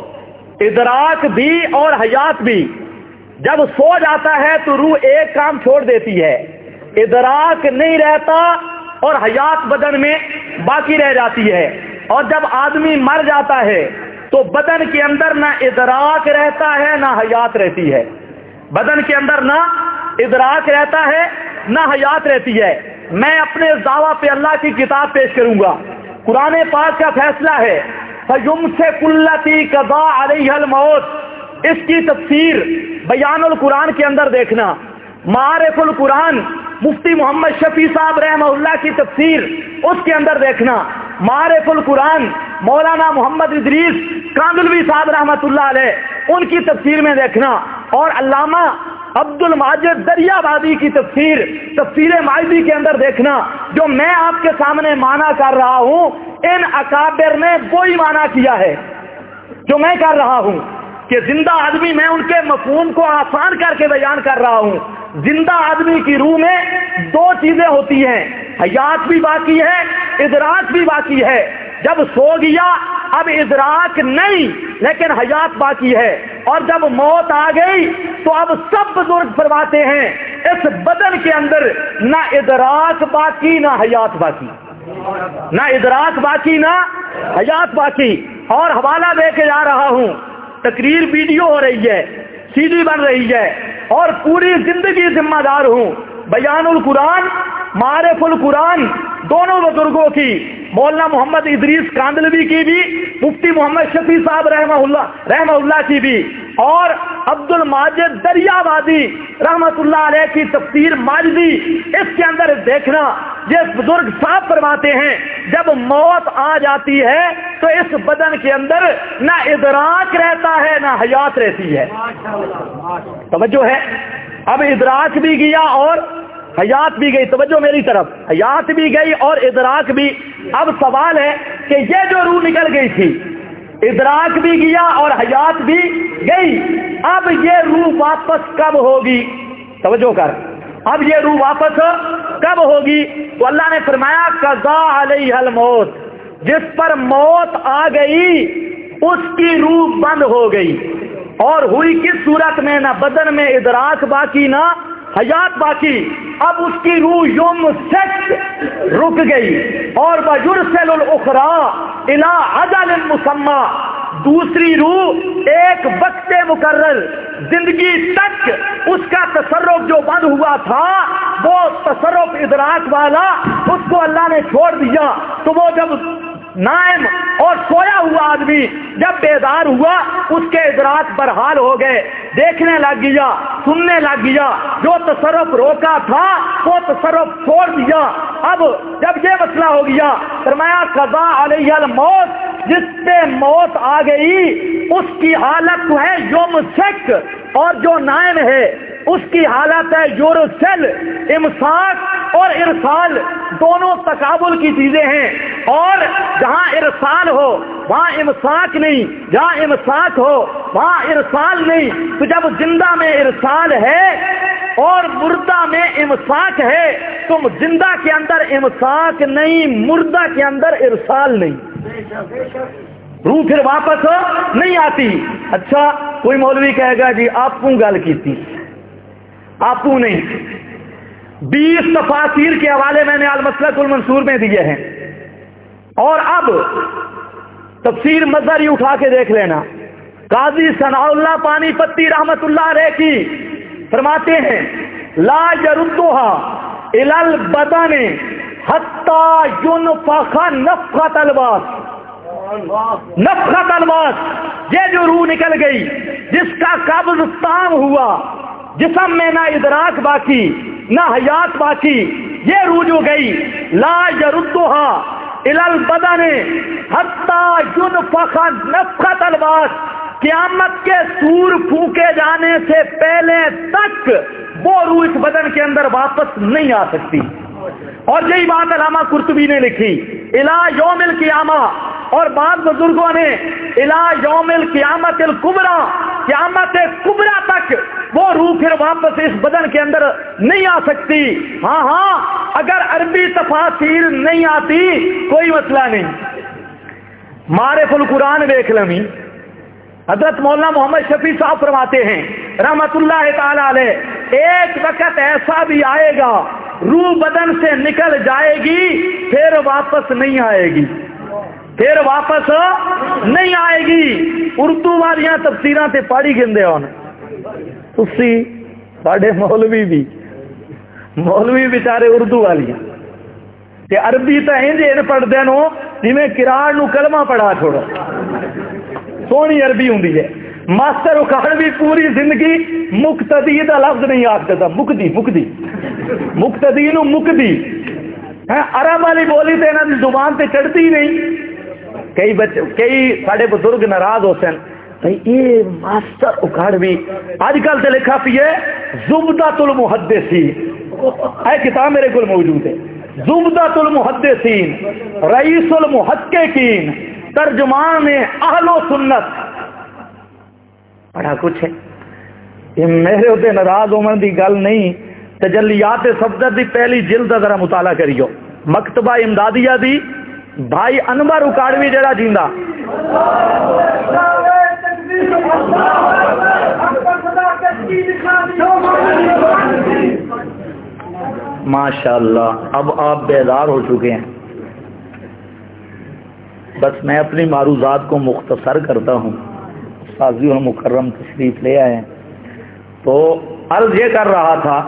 ادراک بھی اور حیات بھی. جب سو جاتا ہے تو روح ایک کام چھوڑ دیتی ہے، ادراک نہیں رہتا اور حیات بدن میں باقی رہ جاتی ہے. اور جب آدمی مر جاتا ہے تو بدن کے اندر نہ ادراک رہتا ہے نہ حیات رہتی ہے. بدن کے اندر نہ ادراک رہتا ہے نہ حیات رہتی ہے. میں اپنے دعویٰ پہ اللہ کی کتاب پیش کروں گا. قرآن پاک کا فیصلہ ہے فَيُمْسِكُ الَّتِي قَضَىٰ عَلَيْهَا الْمَوْتِ. اس کی تفسیر بیان القرآن کے اندر دیکھنا. معارف القرآن مفتی محمد شفیع صاحب رحمہ اللہ کی تفسیر اس کے اندر دیکھنا. معارف القرآن مولانا محمد ادریس کاندلوی صاحب رحمۃ اللہ علیہ ان کی تفسیر میں دیکھنا. اور علامہ عبد الماجد دریابادی کی تفسیر مائدی کے اندر دیکھنا. جو میں آپ کے سامنے معنی کر رہا ہوں ان اکابر نے وہی معنی کیا ہے جو میں کر رہا ہوں کہ زندہ آدمی، میں ان کے مفہوم کو آسان کر کے بیان کر رہا ہوں. زندہ آدمی کی روح میں دو چیزیں ہوتی ہیں، حیات بھی باقی ہے، ادراک بھی باقی ہے. جب سو گیا اب ادراک نہیں لیکن حیات باقی ہے. اور جب موت آ گئی تو اب سب بزرگ فرماتے ہیں اس بدن کے اندر نہ ادراک باقی نہ حیات باقی، نہ ادراک باقی نہ حیات باقی. اور حوالہ دے کے جا رہا ہوں، تقریر ویڈیو ہو رہی ہے، سی ڈی بن رہی ہے، اور پوری زندگی ذمہ دار ہوں. بیان القرآن معارف القرآن دونوں بزرگوں کی، مولانا محمد ادریس کاندلوی کی بھی، مفتی محمد شفیع صاحب رحمہ اللہ کی بھی، اور عبد الماجد دریابادی رحمۃ اللہ علیہ کی تفسیر ماجدی. اس کے اندر دیکھنا یہ بزرگ صاحب فرماتے ہیں جب موت آ جاتی ہے تو اس بدن کے اندر نہ ادراک رہتا ہے نہ حیات رہتی ہے. توجہ ہے. اب ادراک بھی گیا اور حیات بھی گئی. توجہ میری طرف. حیات بھی گئی اور ادراک بھی. اب سوال ہے کہ یہ جو روح نکل گئی تھی ادراک بھی گیا اور حیات بھی گئی, اب یہ روح واپس کب ہوگی؟ توجہ کر. اب یہ روح واپس کب ہوگی؟ تو اللہ نے فرمایا قضا علیہ الموت, جس پر موت آ گئی اس کی روح بند ہو گئی. اور ہوئی کس صورت میں؟ نہ بدن میں ادراک باقی نہ حیات باقی. اب اس کی روح یوم سخت رک گئی. اور وَيُرْسَلُ الْأُخْرَى إِلَىٰ أَجَلٍ مُّسَمًّى, دوسری روح ایک وقت مقرر زندگی تک اس کا تصرف جو بند ہوا تھا وہ تصرف ادراک والا اس کو اللہ نے چھوڑ دیا. تو وہ جب نائم اور سویا ہوا آدمی جب بیدار ہوا اس کے ادراک برحال ہو گئے, دیکھنے لگ گیا, سننے لگ گیا, جو تصرف روکا تھا وہ تصرف چھوڑ دیا. اب جب یہ مسئلہ ہو گیا فرمایا قضا علیہ الموت, جس پہ موت آ گئی اس کی حالت ہے یوم شک, اور جو نائم ہے اس کی حالت ہے یورسل. امساک اور ارسال دونوں تقابل کی چیزیں ہیں, اور جہاں ارسال ہو وہاں امساک نہیں, جہاں امساک ہو وہاں ارسال نہیں. تو جب زندہ میں ارسال ہے اور مردہ میں امساک ہے تو زندہ کے اندر امساک نہیں, مردہ کے اندر ارسال نہیں, روح پھر واپس نہیں آتی. اچھا کوئی مولوی کہے گا جی آپ کو گل کی تھی, آپ کو نہیں. 20 تفاسیر کے حوالے میں نے المسلک المنصور میں دیے ہیں, اور اب تفسیر مظہری اٹھا کے دیکھ لینا. قاضی ثناء اللہ پانی پتی رحمت اللہ علیہ کی فرماتے ہیں لا یردها الی البدن حتی ینفخ نفخۃ البعث. نفخۃ البعث, یہ جو روح نکل گئی جس کا قبض تام ہوا, جسم میں نہ ادراک باقی نہ حیات باقی, یہ روح جو گئی لا یردها الی البدن حتی ینفخ نفخۃ البعث, قیامت کے سور پھونکے جانے سے پہلے تک وہ روح اس بدن کے اندر واپس نہیں آ سکتی. اور یہی بات علامہ قرطبی نے لکھی الی یوم القیامہ, اور بعض بزرگوں نے الی یوم القیامت الکبریٰ, قیامت کبریٰ تک وہ روح پھر واپس اس بدن کے اندر نہیں آ سکتی. ہاں اگر عربی تفاسیر نہیں آتی کوئی مسئلہ نہیں. معرف القرآن دیکھ لمی, حضرت مولانا محمد شفیع صاحب فرماتے ہیں رحمت اللہ تعالی علیہ, ایک وقت ایسا بھی آئے گا روح بدن سے نکل جائے گی پھر واپس نہیں آئے گی, پھر واپس نہیں آئے گی. اردو والیاں تفسیراں تے پڑھی گندے ہون, تسی ساڈے مولوی بیچارے اردو والیاں تے عربی تے انج پڑھدے نو جویں قرآن نو کلمہ پڑھا چھوڑو. سونی عربی ہوں ہے. ماسٹر اکاڑوی پوری زندگی مقتدی دا لفظ نہیں آکھدا, مقتدی نو مقدی. عرب والی بولی تے انہاں دی زبان تے چڑھتی نہیں. کئی ساڈے بزرگ ناراض ہو سن بھائی یہ ماسٹر اکاڑوی اج کل تے لکھا پی ہے زبدۃ المحدثین, اے کتاب میرے کول موجود ہے, زبدۃ المحدثین رئیس المحققین ترجمان اہل و سنت, بڑا کچھ ہے. یہ میرے اتنے ناراض ہونے کی گل نہیں. تجلیات صفدر دی پہلی جلد ذرا مطالعہ کریو, مکتبہ امدادیہ دی بھائی انور اکاڑوی جڑا جیندا, ماشاء اللہ اب آپ بیدار ہو چکے ہیں. بس میں اپنی معروضات کو مختصر کرتا ہوں, سازی اور مکرم تشریف لے آئے ہیں. تو عرض یہ کر رہا تھا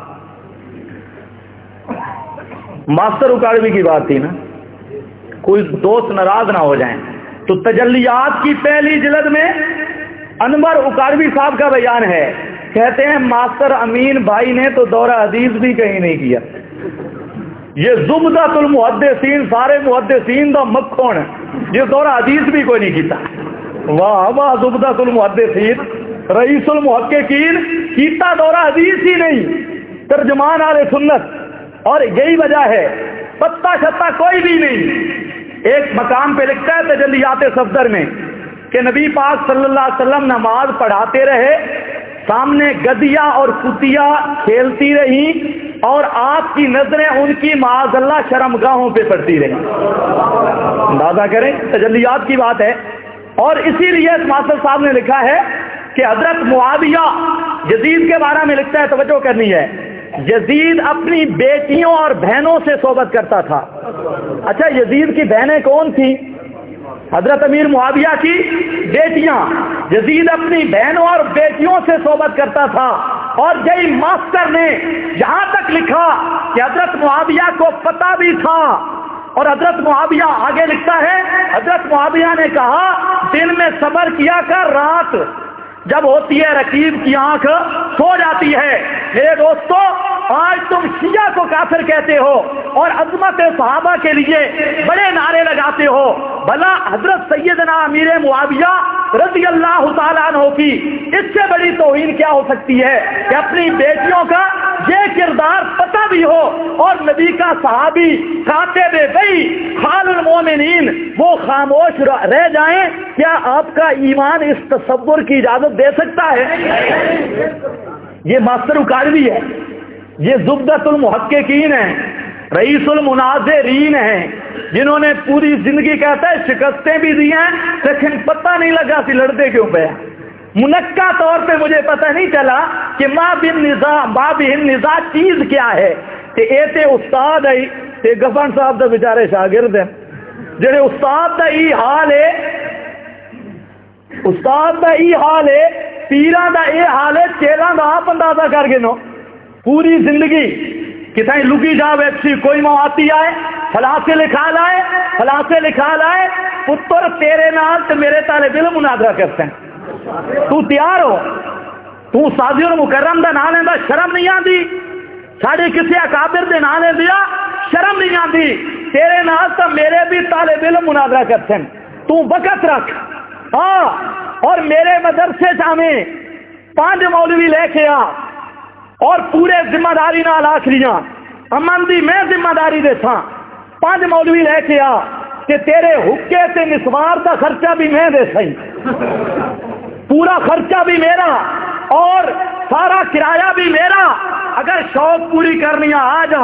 ماسٹر اکاڑوی کی بات تھی نا, کوئی دوست ناراض نہ ہو جائیں. تو تجلیات کی پہلی جلد میں انور اکاڑوی صاحب کا بیان ہے, کہتے ہیں ماسٹر امین بھائی نے تو دورہ حدیث بھی کہیں نہیں کیا, یہ زبدۃ المحدثین سارے محدثین دا مکھن جس دورہ حدیث بھی کوئی نہیں کیتا. واہ واہ زبدۃ المحدثین رئیس المحققین کیتا دورہ حدیث ہی نہیں، ترجمان اہل سنت. اور یہی وجہ ہے پتہ شتہ کوئی بھی نہیں. ایک مقام پہ لکھتا ہے تجلیات صفدر میں کہ نبی پاک صلی اللہ علیہ وسلم نماز پڑھاتے رہے، سامنے گدیاں اور کتیاں کھیلتی رہی اور آپ کی نظریں ان کی معاذ اللہ شرمگاہوں پہ پڑتی رہی. اندازہ کریں تجلیات کی بات ہے. اور اسی لیے ماسٹر صاحب نے لکھا ہے کہ حضرت معاویہ یزید کے بارے میں لکھتا ہے، توجہ کرنی ہے، یزید اپنی بیٹیوں اور بہنوں سے صحبت کرتا تھا. اچھا یزید کی بہنیں کون تھیں؟ حضرت امیر معاویہ کی بیٹیاں. یزید اپنی بہنوں اور بیٹیوں سے صحبت کرتا تھا. اور یہی ماسٹر نے یہاں تک لکھا کہ حضرت معاویہ کو پتہ بھی تھا. اور حضرت معاویہ آگے لکھتا ہے، حضرت معاویہ نے کہا دن میں صبر کیا کر، رات جب ہوتی ہے رقیب کی آنکھ سو جاتی ہے. میرے دوستو آج تم شیعہ کو کافر کہتے ہو اور عظمت صحابہ کے لیے بڑے نعرے لگاتے ہو. بھلا حضرت سیدنا امیر معاویہ رضی اللہ تعالیٰ عنہ کی اس سے بڑی توہین کیا ہو سکتی ہے کہ اپنی بیٹیوں کا یہ کردار پتہ بھی ہو اور نبی کا صحابی کاتب وحی خال المومنین وہ خاموش رہ جائیں؟ کیا آپ کا ایمان اس تصور کی اجازت دے سکتا ہے؟ یہ ماسٹر اکاڑوی ہے، یہ زبدۃ المحققین ہیں، رئیس المناظرین ہیں، جنہوں نے پوری زندگی کہتا ہے شکستیں بھی دی ہیں لیکن پتہ نہیں لگا کہ لڑتے کیوں پہ. منقع طور پہ مجھے پتہ نہیں چلا کہ ماں بن نزاع چیز کیا ہے. کہ اے تے استاد ہے تے گفن صاحب دا بیچارے شاگرد ہیں، جڑے استاد دا ہی حال ہے، استاد دا ہی حال ہے، پیراں دا اے حال ہے، چیلاں دا آپ اندازہ کر کے نو پوری زندگی کتائی لگی جا ویپسی کوئی مواتی آئے فلاں سے لکھا لائے فلاں سے لکھا لائے پتر تیرے نال تے میرے طالب علم مناظرہ کرتے ہیں. تو تیار ہو؟ تو سازی اور مکرم دا نام لینا شرم نہیں آتی؟ ساڑھے کسی اکابر دے نام لے دیا شرم نہیں آتی؟ تیرے نال تو میرے بھی طالب علم مناظرہ کرتے ہیں. تو وقت رکھ ہاں اور میرے مدرسے جامع 5 مولوی لے کے آ اور پورے ذمہ داری نال آخریاں امن دی میں ذمہ داری دے تھا. 5 مولوی لے کے آ کہ تیرے حکے تے نسوار کا خرچہ بھی میں دے سہی، پورا خرچہ بھی میرا اور سارا کرایہ بھی میرا. اگر شوق پوری کرنی آ جا.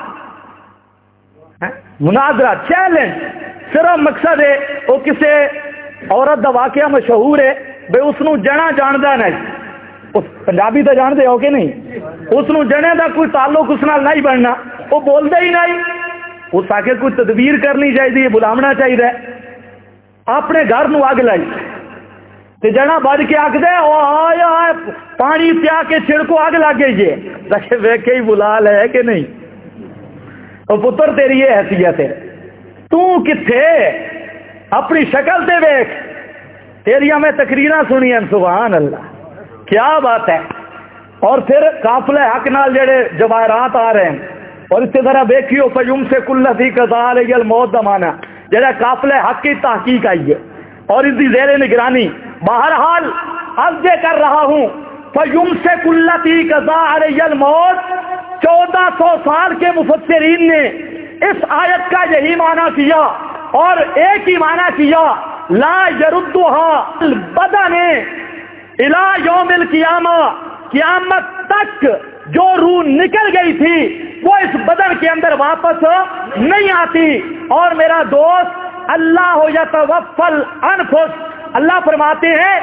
مناظرہ چیلنج صرف مقصد ہے وہ کسی عورت دا واقعہ مشہور ہے بے اس نو جنا جاندہ نہیں، پنجابی تو جانتے ہو کہ نہیں، اس نو جنے دا کوئی تعلق اس نال نہیں بننا، وہ بولتا ہی نہیں. اس آ کے کوئی تدبیر کرنی چاہیے، بلاونا چاہیے. اپنے گھر نو اگ لائی تے جنا بج کے آگ دے او آیا پانی پیا کے چھڑکو اگ لگ گئی ہے رکھے ویکھے ہی بلا لے کہ نہیں. اور پتر تیری یہ حیثیت ہے، تو کتھے اپنی شکل تے ویکھ. تیریاں میں تقریراں سنی ہیں، سبحان اللہ کیا بات ہے. اور پھر قافلہ حق نال جڑے جواہرات آ رہے ہیں اور اس طرح دیکھیو فیوم سے کلتی قضاء علیہ الموت دا معنی جڑا قافلہ حق کی تحقیق آئی ہے اور اس کی زیر نگرانی. بہرحال عرض کر رہا ہوں فیوم سے کلتی قضاء علیہ الموت 1400 سال کے مفسرین نے اس آیت کا یہی معنی کیا اور ایک ہی معنی کیا لا یردها البدن الى یوم القیامہ، قیامت تک جو روح نکل گئی تھی وہ اس بدن کے اندر واپس نہیں آتی. اور میرا دوست اللہ یتوفی الانفس، اللہ فرماتے ہیں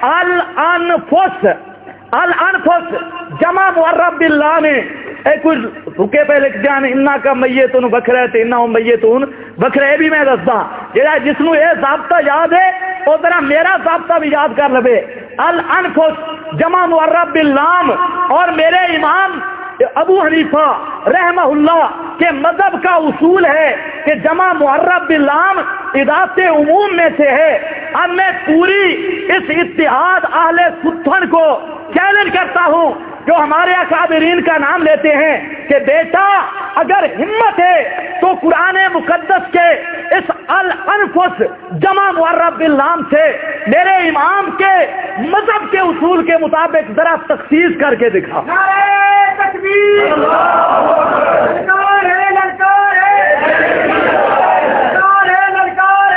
الانفس، الانفس جمع معرب باللہ میں کوئی رکے پہ لکھ جان انا کا میتون بکھرے تے انا میتون بکھرے بھی میں دسدا جہاں جس نو یہ ضابطہ یاد ہے وہ طرح میرا ضابطہ بھی یاد کر لے. الانفس جمع معرب باللام. اور میرے امام ابو حنیفہ رحمہ اللہ کے مذہب کا اصول ہے کہ جمع معرب باللام اضافت عموم میں سے ہے. اب میں پوری اس اتحاد اہل ستھن کو چیلنج کرتا ہوں جو ہمارے اکابرین کا نام لیتے ہیں کہ بیٹا اگر ہمت ہے تو قرآن مقدس کے اس الانفس جمع معرب باللام سے میرے امام کے مذہب کے اصول کے مطابق ذرا تخصیص کر کے دکھا۔ نعرہ تکبیر، للکار ہے، للکار ہے، للکار ہے، للکار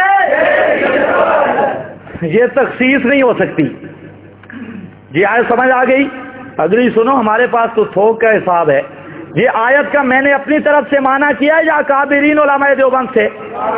ہے۔ یہ تخصیص نہیں ہو سکتی۔ جی آیت سمجھ آ گئی؟ اگلی سنو، ہمارے پاس تو تھوک کا حساب ہے۔ یہ آیت کا میں نے اپنی طرف سے معنی کیا یا کابرین علماء دیوبند سے؟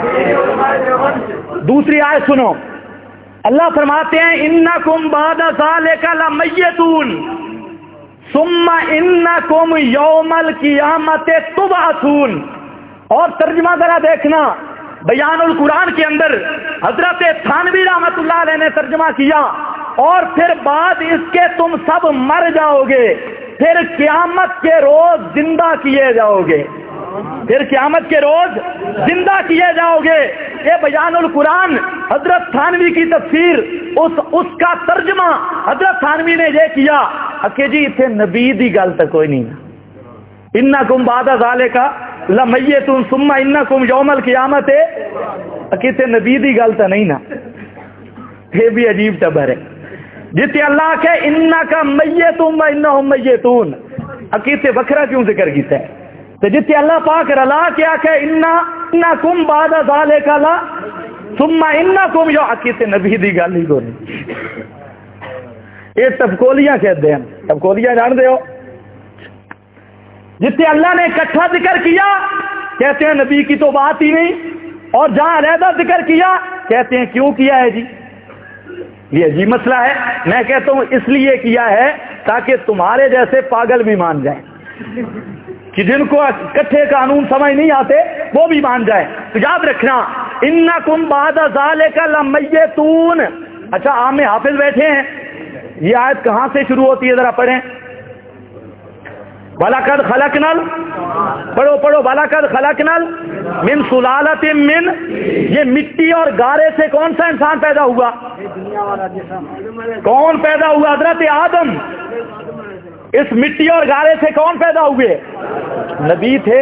دوسری آیت سنو، اللہ فرماتے ہیں انکم بعد ذالک لمیتون ثم انکم یوم القیامت تبعثون۔ اور ترجمہ ذرا دیکھنا، بیان القرآن کے اندر حضرت تھانوی رحمت اللہ علیہ نے ترجمہ کیا، اور پھر بعد اس کے تم سب مر جاؤ گے، پھر قیامت کے روز زندہ کیے جاؤ گے، پھر قیامت کے روز زندہ کیے جاؤ گے۔ یہ بیان القرآن حضرت تھانوی کی تفسیر، اس کا ترجمہ حضرت تھانوی نے یہ کیا کہ جی اتنے نبی دی گل تو کوئی نہیں، انکم بعد ذالک لمیتون ثم انکم یوم القیامت، کہ نبی دی گل تو نہیں نا۔ یہ بھی عجیب ٹبر ہے، جتے اللہ کہ انکا میتون و انہم میتون، عقیدے وکھرا کیوں ذکر کیتا ہے؟ تو جتے اللہ پاک رلا کیا کہ انکم بعد ذالک لا ثم انکم یو، عقیدے نبی دی گل ہی کو نہیں۔ یہ تبکولیاں کہتے ہیں، تبکولیاں جان دے ہو؟ جتے اللہ نے اکٹھا ذکر کیا کہتے ہیں نبی کی تو بات ہی نہیں، اور جہاں علیحدہ ذکر کیا کہتے ہیں کیوں کیا ہے جی؟ یہ عجیب مسئلہ ہے۔ میں کہتا ہوں اس لیے کیا ہے تاکہ تمہارے جیسے پاگل بھی مان جائیں، کہ جن کو اکٹھے قانون سمجھ نہیں آتے وہ بھی مان جائیں۔ تو یاد رکھنا انکم بعد ذالک لمیتون۔ اچھا عام میں حافظ بیٹھے ہیں، یہ آیت کہاں سے شروع ہوتی ہے ذرا پڑھیں۔ وَلَقَدْ خَلَقْنَا، پڑھو وَلَقَدْ خَلَقْنَا مِن سُلَالَةٍ مِّن، یہ مٹی اور گارے سے کون سا انسان پیدا ہوا؟ کون پیدا ہوا؟ حضرت آدم۔ اس مٹی اور گارے سے کون پیدا ہوئے؟ نبی تھے،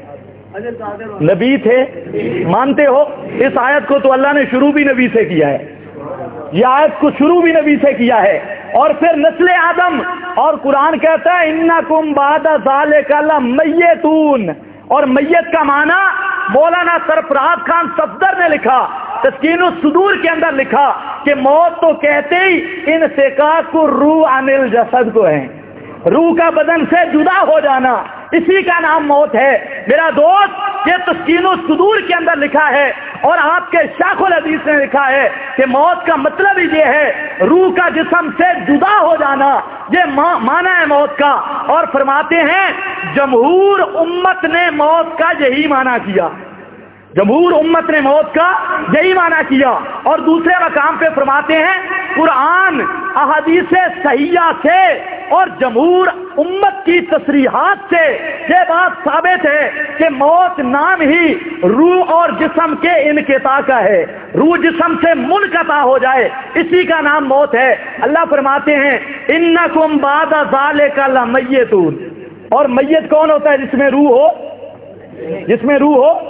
نبی تھے، مانتے ہو؟ اس آیت کو تو اللہ نے شروع بھی نبی سے کیا ہے، یہ آیت کو شروع بھی نبی سے کیا ہے، اور پھر نسل آدم، اور قرآن کہتا ہے انکم بعد ذالک لمیتون۔ اور میت کا معنی مولانا سرفراز خان صفدر نے لکھا، تسکین الصدور کے اندر لکھا کہ موت تو کہتے ہی انفکاک الروح عن الجسد کو ہے، روح کا بدن سے جدا ہو جانا، اسی کا نام موت ہے۔ میرا دوست یہ تسکین الصدور کے اندر لکھا ہے، اور آپ کے شیخ الحدیث نے لکھا ہے کہ موت کا مطلب ہی یہ ہے روح کا جسم سے جدا ہو جانا، یہ معنی ہے موت کا۔ اور فرماتے ہیں جمہور امت نے موت کا یہی معنی کیا، جمہور امت نے موت کا یہی معنی کیا۔ اور دوسرے مقام پہ فرماتے ہیں قرآن، احادیث صحیحہ سے اور جمہور امت کی تصریحات سے یہ بات ثابت ہے کہ موت نام ہی روح اور جسم کے انقطاع کا ہے، روح جسم سے منقطع ہو جائے، اسی کا نام موت ہے۔ اللہ فرماتے ہیں انکم بعد ذالک لمیتون۔ اور میت کون ہوتا ہے؟ جس میں روح ہو، جس میں روح ہو،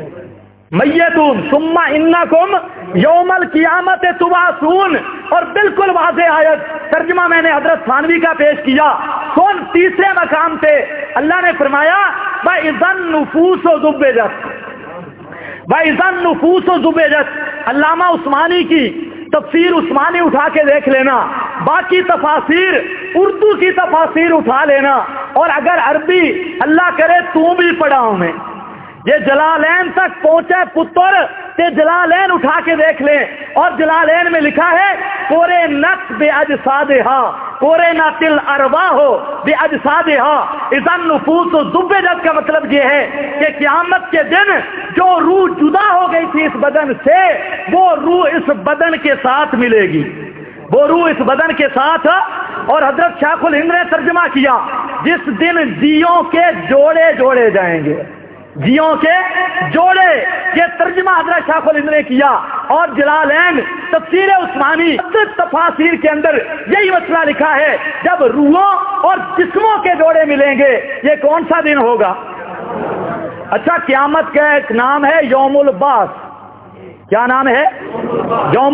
میتون ثم انکم یوم القیامت تبعثون۔ اور بالکل واضح آیت، ترجمہ میں نے حضرت تھانوی کا پیش کیا۔ سن تیسرے مقام پہ اللہ نے فرمایا وَإِذَا النُّفُوسُ زُوِّجَتْ، وَإِذَا النُّفُوسُ زُوِّجَتْ۔ علامہ عثمانی کی تفسیر عثمانی اٹھا کے دیکھ لینا، باقی تفاسیر اردو کی تفاسیر اٹھا لینا، اور اگر عربی اللہ کرے تو بھی پڑھاؤں میں، یہ جلالین تک پہنچے پتر تے جلالین اٹھا کے دیکھ لیں، اور جلالین میں لکھا ہے کورے نت بے اجسادہا، کورے نت الارواح بے اجسادہا، اذا النفوس زوجت کا مطلب یہ ہے کہ قیامت کے دن جو روح جدا ہو گئی تھی اس بدن سے، وہ روح اس بدن کے ساتھ ملے گی، وہ روح اس بدن کے ساتھ۔ اور حضرت شیخ الہند نے ترجمہ کیا جس دن جیوں کے جوڑے جوڑے جائیں گے، جیوں کے جوڑے، یہ ترجمہ حضرت شیخ الہند نے کیا۔ اور جلالین تفسیر عثمانی تفاسیر کے اندر یہی مسئلہ لکھا ہے، جب روحوں اور جسموں کے جوڑے ملیں گے، یہ کون سا دن ہوگا؟ اچھا قیامت کا ایک نام ہے یوم الباس. کیا نام ہے؟ یوم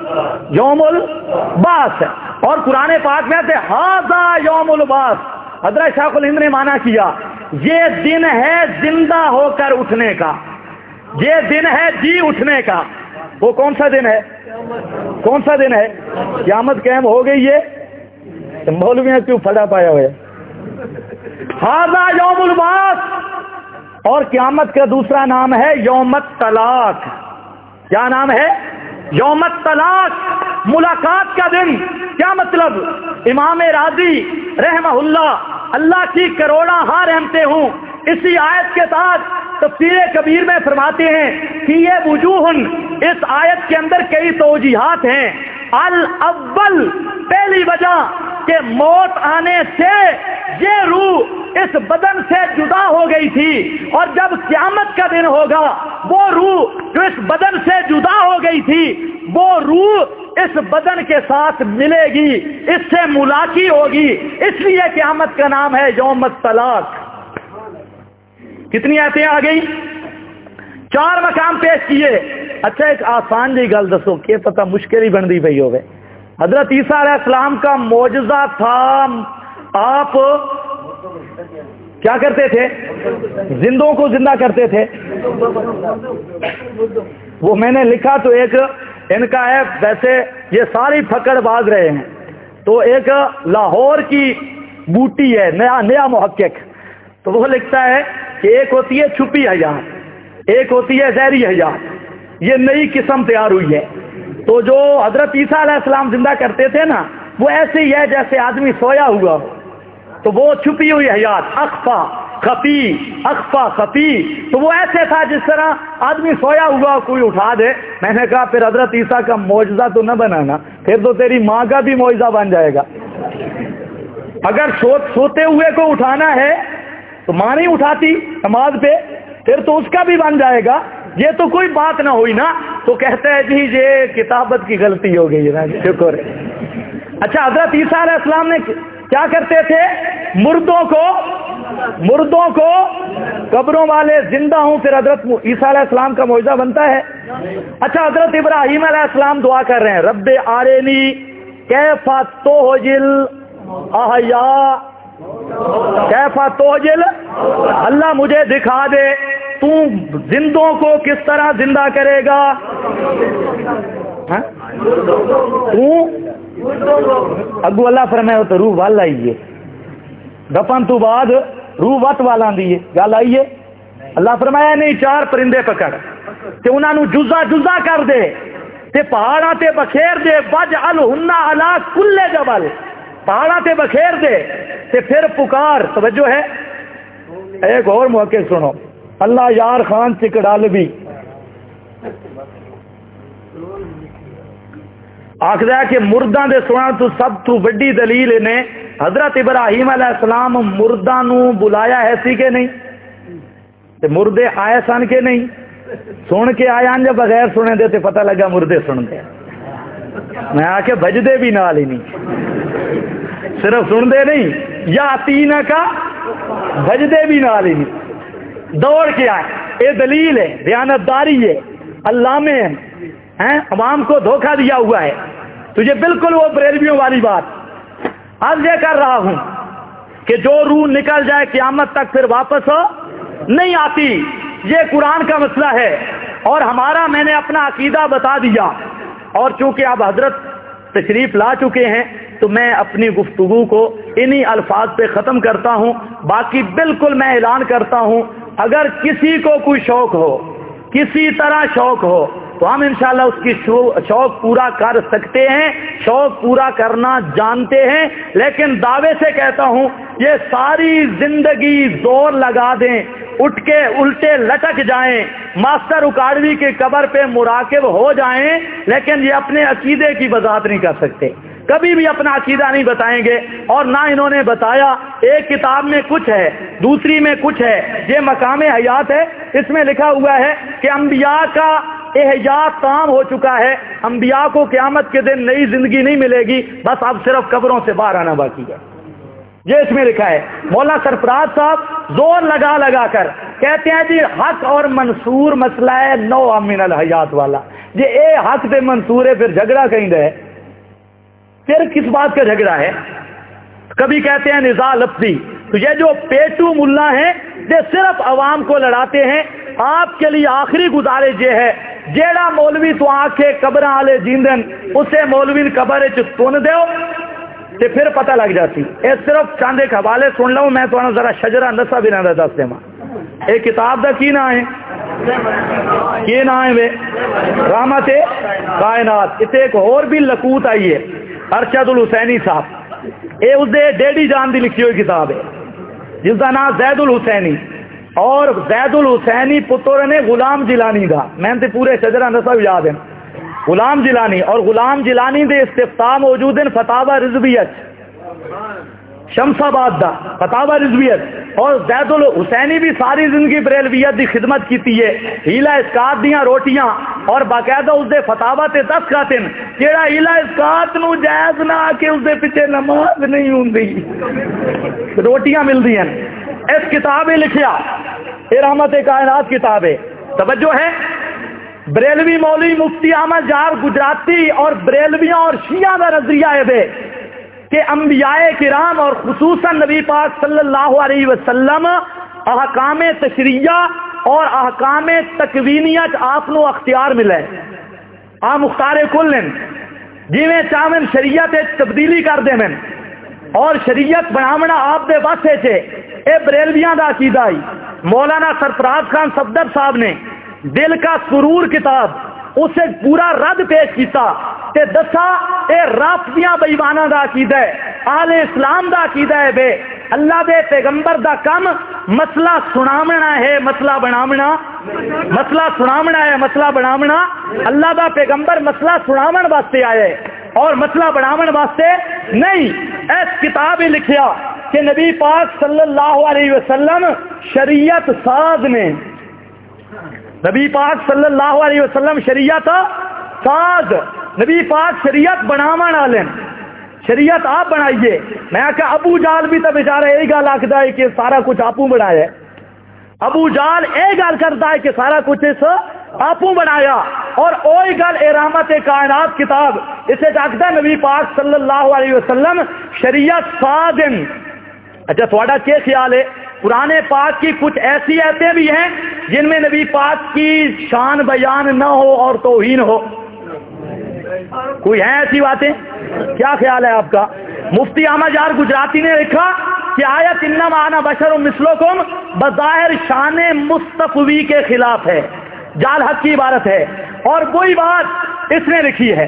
الباس. اور قرآن پاک میں آتے ھذا یوم الباس. حضرت شیخ الہند نے مانا کیا یہ دن ہے زندہ ہو کر اٹھنے کا، یہ دن ہے جی اٹھنے کا. وہ کون سا دن ہے؟ کون سا دن ہے؟ قیامت قائم ہو گئی ہے. مولویاں کیوں پھڑا پایا ہوئے؟ ھذا یوم الباس. اور قیامت کا دوسرا نام ہے یوم الطلاق. کیا نام ہے؟ یوم الطلاق، ملاقات کا دن. کیا مطلب؟ امام راضی رحمہ اللہ کی کروڑا ہاں رحمتیں ہوں، اسی آیت کے تحت تفسیر کبیر میں فرماتے ہیں کہ یہ وجوہن، اس آیت کے اندر کئی توجیحات ہیں. الاول، پہلی وجہ کہ موت آنے سے یہ روح اس بدن سے جدا ہو گئی تھی، اور جب قیامت کا دن ہوگا وہ روح جو اس بدن سے جدا ہو گئی تھی وہ روح اس بدن کے ساتھ ملے گی، اس سے ملاقات ہوگی. اس لیے قیامت کا نام ہے یوم الطلاق. کتنی آیتیں آ گئی؟ 4 مقام پیش کیے. اچھا ایک آسان جی گل دسو کہ پتہ مشکل ہی بن دی پئی ہوئے. حضرت عیسیٰ علیہ السلام کا معجزہ تھا، آپ کیا کرتے تھے؟ زندوں کو زندہ کرتے تھے. وہ میں نے لکھا تو ایک ان کا ہے، ویسے یہ ساری پھکڑ باز رہے ہیں. تو ایک لاہور کی بوٹی ہے، نیا محقق، تو وہ لکھتا ہے کہ ایک ہوتی ہے چھپی حیات، ایک ہوتی ہے زہری حیات. یہ نئی قسم تیار ہوئی ہے. تو جو حضرت عیسیٰ علیہ السلام زندہ کرتے تھے نا، وہ ایسے ہی ہے جیسے آدمی سویا ہوا ہو. تو وہ چھپی ہوئی حیات، اخفا خفی. تو وہ ایسے تھا جس طرح آدمی سویا ہوا کوئی اٹھا دے. میں نے کہا پھر حضرت عیسیٰ کا معجزہ تو نہ بنانا، پھر تو تیری ماں کا بھی معجزہ بن جائے گا. اگر سوتے ہوئے کو اٹھانا ہے تو ماں نہیں اٹھاتی نماز پہ، پھر تو اس کا بھی بن جائے گا. یہ تو کوئی بات نہ ہوئی نا. تو کہتے ہیں جی یہ کتابت کی غلطی ہو گئی نا. شکر ہے. اچھا حضرت عیسیٰ علیہ السلام نے کیا کرتے تھے؟ مردوں کو قبروں والے زندہ ہوں، پھر حضرت عیسیٰ علیہ السلام کا معجزہ بنتا ہے. اچھا حضرت ابراہیم علیہ السلام دعا کر رہے ہیں رب آرینی کیف تحیل احیاء، کیف تحیل، اللہ مجھے دکھا دے تو زندوں کو کس طرح زندہ کرے گا. تو اگو اللہ فرمائے تو روح وال آئیے، دفن تو بعد روح وت والا دیے گل آئیے. اللہ فرمایا نہیں 4 پرندے پکڑ تے انہاں نو جزا کر دے تے پہاڑاں تے بکھیر دے، وجعلہن علی کل جبل، پہاڑاں تے بکھیر دے تے پھر پکار. توجہ ہے. ایک اور محقق سنو، اللہ یار خان چکڑالوی آخر ہے کہ مرداں دے سونا تو سب تو بڑی دلیل نے حضرت ابراہیم علیہ السلام مرداں نو بلایا ہے سی کہ نہیں؟ تے مردے آئے سن کے نہیں؟ سن کے آیا جب بغیر سنے دے تے پتہ لگا مردے سن دے. میں آ کے بجدے بھی نال ہی نہیں، صرف سن دے نہیں، یا تینا کا بجدے بھی نال ہی نہیں، دوڑ کے آئے. یہ دلیل ہے، دیانتداری ہے، علامے ہیں، عوام کو دھوکہ دیا ہوا ہے. تجھے بالکل وہ بریلویوں والی بات. اب یہ کر رہا ہوں کہ جو روح نکل جائے قیامت تک پھر واپس نہیں آتی. یہ قرآن کا مسئلہ ہے اور ہمارا میں نے اپنا عقیدہ بتا دیا. اور چونکہ اب حضرت تشریف لا چکے ہیں تو میں اپنی گفتگو کو انہی الفاظ پہ ختم کرتا ہوں. باقی بالکل میں اعلان کرتا ہوں اگر کسی کو کوئی شوق ہو، کسی طرح شوق ہو تو ہم انشاءاللہ اس کی شوق پورا کر سکتے ہیں، شوق پورا کرنا جانتے ہیں. لیکن دعوے سے کہتا ہوں یہ ساری زندگی زور لگا دیں، اٹھ کے الٹے لٹک جائیں، ماسٹر اکاڑوی کی قبر پہ مراقب ہو جائیں، لیکن یہ اپنے عقیدے کی وضاحت نہیں کر سکتے، کبھی بھی اپنا عقیدہ نہیں بتائیں گے. اور نہ انہوں نے بتایا. ایک کتاب میں کچھ ہے، دوسری میں کچھ ہے. یہ مقام حیات ہے، اس میں لکھا ہوا ہے کہ انبیاء کا احیاء تام ہو چکا ہے، انبیاء کو قیامت کے دن نئی زندگی نہیں ملے گی، بس اب صرف قبروں سے باہر آنا باقی ہے. یہ اس میں لکھا ہے. مولانا سرفراز صاحب زور لگا کر کہتے ہیں جی حق اور منصور مسئلہ ہے نوع من الحیات والا، جی اے حق تے منصور ہے پھر جھگڑا کہیں گے، پھر کس بات کا جھگڑا ہے؟ کبھی کہتے ہیں نزاع لفظی، تو یہ جو پیٹو ملا ہیں یہ صرف عوام کو لڑاتے ہیں۔ آپ کے لیے آخری گزارش یہ ہے، جیڑا مولوی تو آکھے قبر والے جیندن اسے مولوی قبر تن دیو تے پھر پتہ لگ جاتی۔ اے صرف چاند ایک حوالے سن لو، میں تو ذرا شجرہ نسا بھی نہ دس دے ماں۔ اے کتاب دا کی نام ہے؟ کی نام ہے وے؟ رحمت کائنات۔ اتنے ایک اور بھی لکوت آئی ہے، ارشد الحسینی صاحب، اے اس دے ڈیڈی جان دی لکھی ہوئی کتاب ہے جس کا نام زید الحسینی، اور زید الحسینی پتر نے غلام جیلانی دا، میں تے پورے شجرہ نسب یاد ہیں، غلام جیلانی، اور غلام جیلانی دے استفتاء موجود ہیں فتاوی رضویت شمس آباد دا فتاوی رضویت، اور زید الحسینی بھی ساری زندگی بریلویت دی خدمت کیتی ہے، ہیلا اسکات دیاں روٹیاں اور باقاعدہ اس دے فتاوی تے دس کاتن کیڑا ہیلا اسکات نو جائز نہ کہ اس دے پیچھے نماز نہیں ہوندی، روٹیاں ملدی ہیں۔ اس کتاب لکھیا اے رحمت کائنات کتاب ہے، توجہ ہے، بریلوی مولوی مفتی احمد جار گجراتی اور بریلویوں اور شیعہ کا نظریہ ہے کہ انبیاء کرام اور خصوصاً نبی پاک صلی اللہ علیہ وسلم احکام تشریعہ اور احکام تکوینیت آپ نو اختیار ملا ہے، آپ مختار کل ہیں، جی میں چاہن شریعت تبدیلی کر دیں میں اور شریعت بنامنا آپ دے واسطے چھے، اے بریلویاں دا عقیدہ آئی۔ مولانا سرفراز خان صفدر صاحب نے دل کا سرور کتاب اسے پورا رد پیش کیتا تے دسا اے رافضیاں بے ایماناں دا عقیدہ ہے، اہل اسلام دا عقیدہ ہے بے اللہ دے پیغمبر دا کم مسئلہ سنامنا ہے، مسئلہ بنامنا، مسئلہ سنامنا ہے، مسئلہ بنامنا، اللہ دا پیغمبر مسئلہ سنامن واسطے آئے اور مسئلہ بنامن واسطے نہیں۔ اس کتاب ہی لکھیا کہ نبی پاک صلی اللہ علیہ وسلم شریعت ساز نے، نبی پاک صلی اللہ علیہ وسلم شریعت ساز، نبی پاک شریعت بناون والے، شریعت آپ بنائیے۔ میں کہا ابو جال بھی تو بیچارہ یہی گل آخدا ہے کہ سارا کچھ آپوں بنایا ہے، ابو جال یہ گل کرتا ہے کہ سارا کچھ اس آپوں بنایا، اور وہی گل رحمت کائنات کتاب اسے آخدا نبی پاک صلی اللہ علیہ وسلم شریعت ساز۔ اچھا تھوڑا کیا خیال ہے؟ قرآن پاک کی کچھ ایسی آیتیں بھی ہیں جن میں نبی پاک کی شان بیان نہ ہو اور توہین ہو، کوئی ہیں ایسی باتیں؟ کیا خیال ہے آپ کا؟ مفتی احمد یار گجراتی نے لکھا کہ آیت انما انا بشر مثلکم بظاہر شان مستفوی کے خلاف ہے، جال حق کی عبارت ہے، اور وہی بات اس نے لکھی ہے۔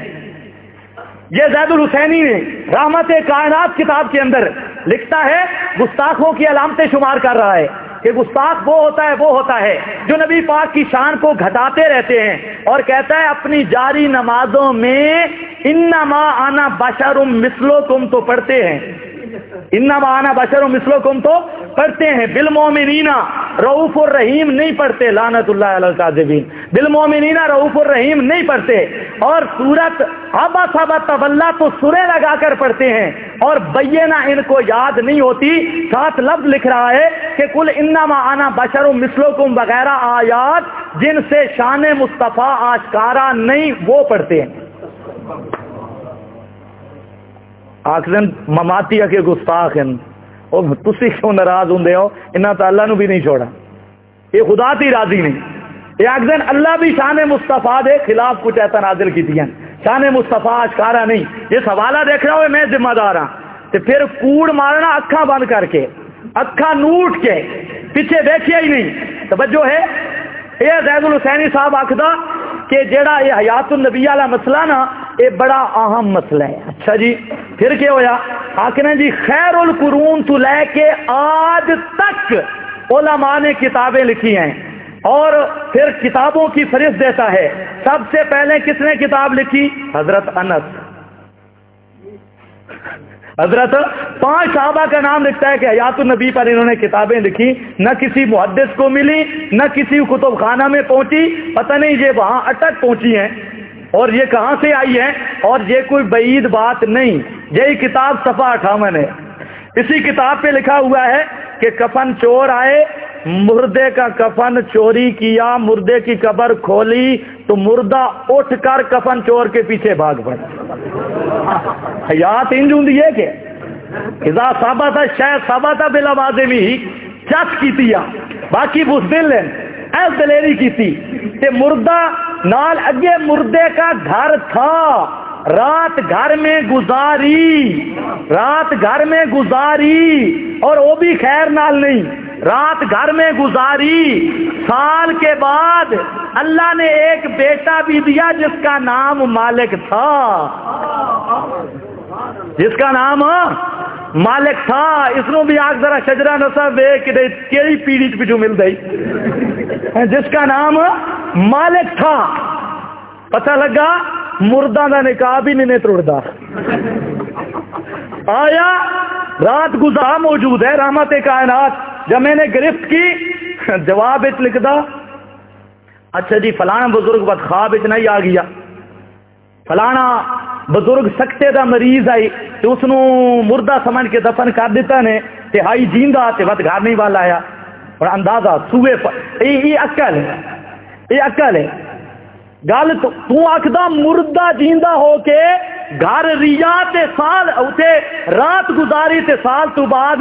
یہ زید الحسینی نے رحمت کائنات کتاب کے اندر لکھتا ہے، گستاخوں کی علامتیں شمار کر رہا ہے کہ گستاخ وہ ہوتا ہے جو نبی پاک کی شان کو گھٹاتے رہتے ہیں، اور کہتا ہے اپنی جاری نمازوں میں انما انا بشر مثلکم تو پڑھتے ہیں، انما انا بشر مثلکم تو پڑھتے ہیں، بالمومنین رؤوف الرحیم نہیں پڑھتے، لعنت اللہ علی الکاذبین، بالمومنین رؤوف الرحیم نہیں پڑھتے، اور سورت عبس وتولی تو سورے لگا کر پڑھتے ہیں، اور بینہ ان کو یاد نہیں ہوتی، ساتھ لفظ لکھ رہا ہے کہ کل انما انا بشر مثلکم وغیرہ آیات جن سے شان مصطفیٰ آشکارا نہیں وہ پڑھتے ہیں۔ آخر مماتی کے گستاخ ہیں، اور تسی کیوں ناراض ہوندے ہو؟ انہاں تو اللہ نو بھی نہیں چھوڑا، یہ خدا تی راضی نہیں، یہ آخر اللہ بھی شان مصطفیٰ دے خلاف کچھ ایسا نازل کی دیا، شان مصطفیٰ اشکارا نہیں۔ یہ سوالہ دیکھ رہا ہو میں ذمہ دار ہاں، تو پھر کوڑ مارنا اکھاں بند کر کے، اکھاں نوٹ کے، پیچھے دیکھیا ہی نہیں۔ توجہ ہے، یہ زید الحسینی صاحب آخدا کہ جیڑا یہ حیات النبی والا مسئلہ نا یہ بڑا اہم مسئلہ ہے۔ اچھا جی پھر کیا ہویا؟ آخنا جی خیر القرون تو لے کے آج تک علماء نے کتابیں لکھی ہیں، اور پھر کتابوں کی فہرست دیتا ہے۔ سب سے پہلے کس نے کتاب لکھی؟ حضرت انس، حضرت 5 صحابہ کا نام لکھتا ہے کہ حیات النبی پر انہوں نے کتابیں لکھی، نہ کسی محدث کو ملی، نہ کسی کتب خانہ میں پہنچی، پتہ نہیں یہ وہاں اٹک پہنچی ہیں اور یہ کہاں سے آئی ہے، اور یہ کوئی بعید بات نہیں۔ یہی کتاب صفحہ 58 ہے، اسی کتاب پہ لکھا ہوا ہے کہ کفن چور آئے، مردے کا کفن چوری کیا، مردے کی قبر کھولی تو مردہ اٹھ کر کفن چور کے پیچھے بھاگ پڑا۔ حیات انج ہوندی ہے کہ اذا ثابت شاید ثابت بلا واضحی چس کیتی ہے، باقی بزدل ایس دلیری کیتی تے مردہ نال اگے مردے کا گھر تھا، رات گھر میں گزاری، رات گھر میں گزاری، اور وہ بھی خیر نال نہیں، رات گھر میں گزاری۔ سال کے بعد اللہ نے ایک بیٹا بھی دیا جس کا نام مالک تھا، جس کا نام مالک تھا۔ اس نو بھی آگ ذرا شجرہ نصب کیڑی پیڑی پچھو مل گئی، جس کا نام مالک تھا۔ پتہ لگا مردہ دا نکاح بھی نہیں توڑدا، آیا رات گزار موجود ہے رحمت کائنات۔ جب میں نے گرفت کی جواب لکھ دا، اچھا جی فلانا بزرگ بدخواب نہیں آ گیا، فلانا بزرگ سکتے دا مریض آئی تو اس نو مردہ سمجھ کے دفن کر دیتا نے تے ہائی جیندہ تے ود گھر نہیں والا آیا، اور اندازہ سوئے یہ عقل ہے، یہ عقل ہے۔ گل تو آکھدا مردہ جیندہ ہو کے گھر ریا تے سال اتے رات گزاری تے سال تو بعد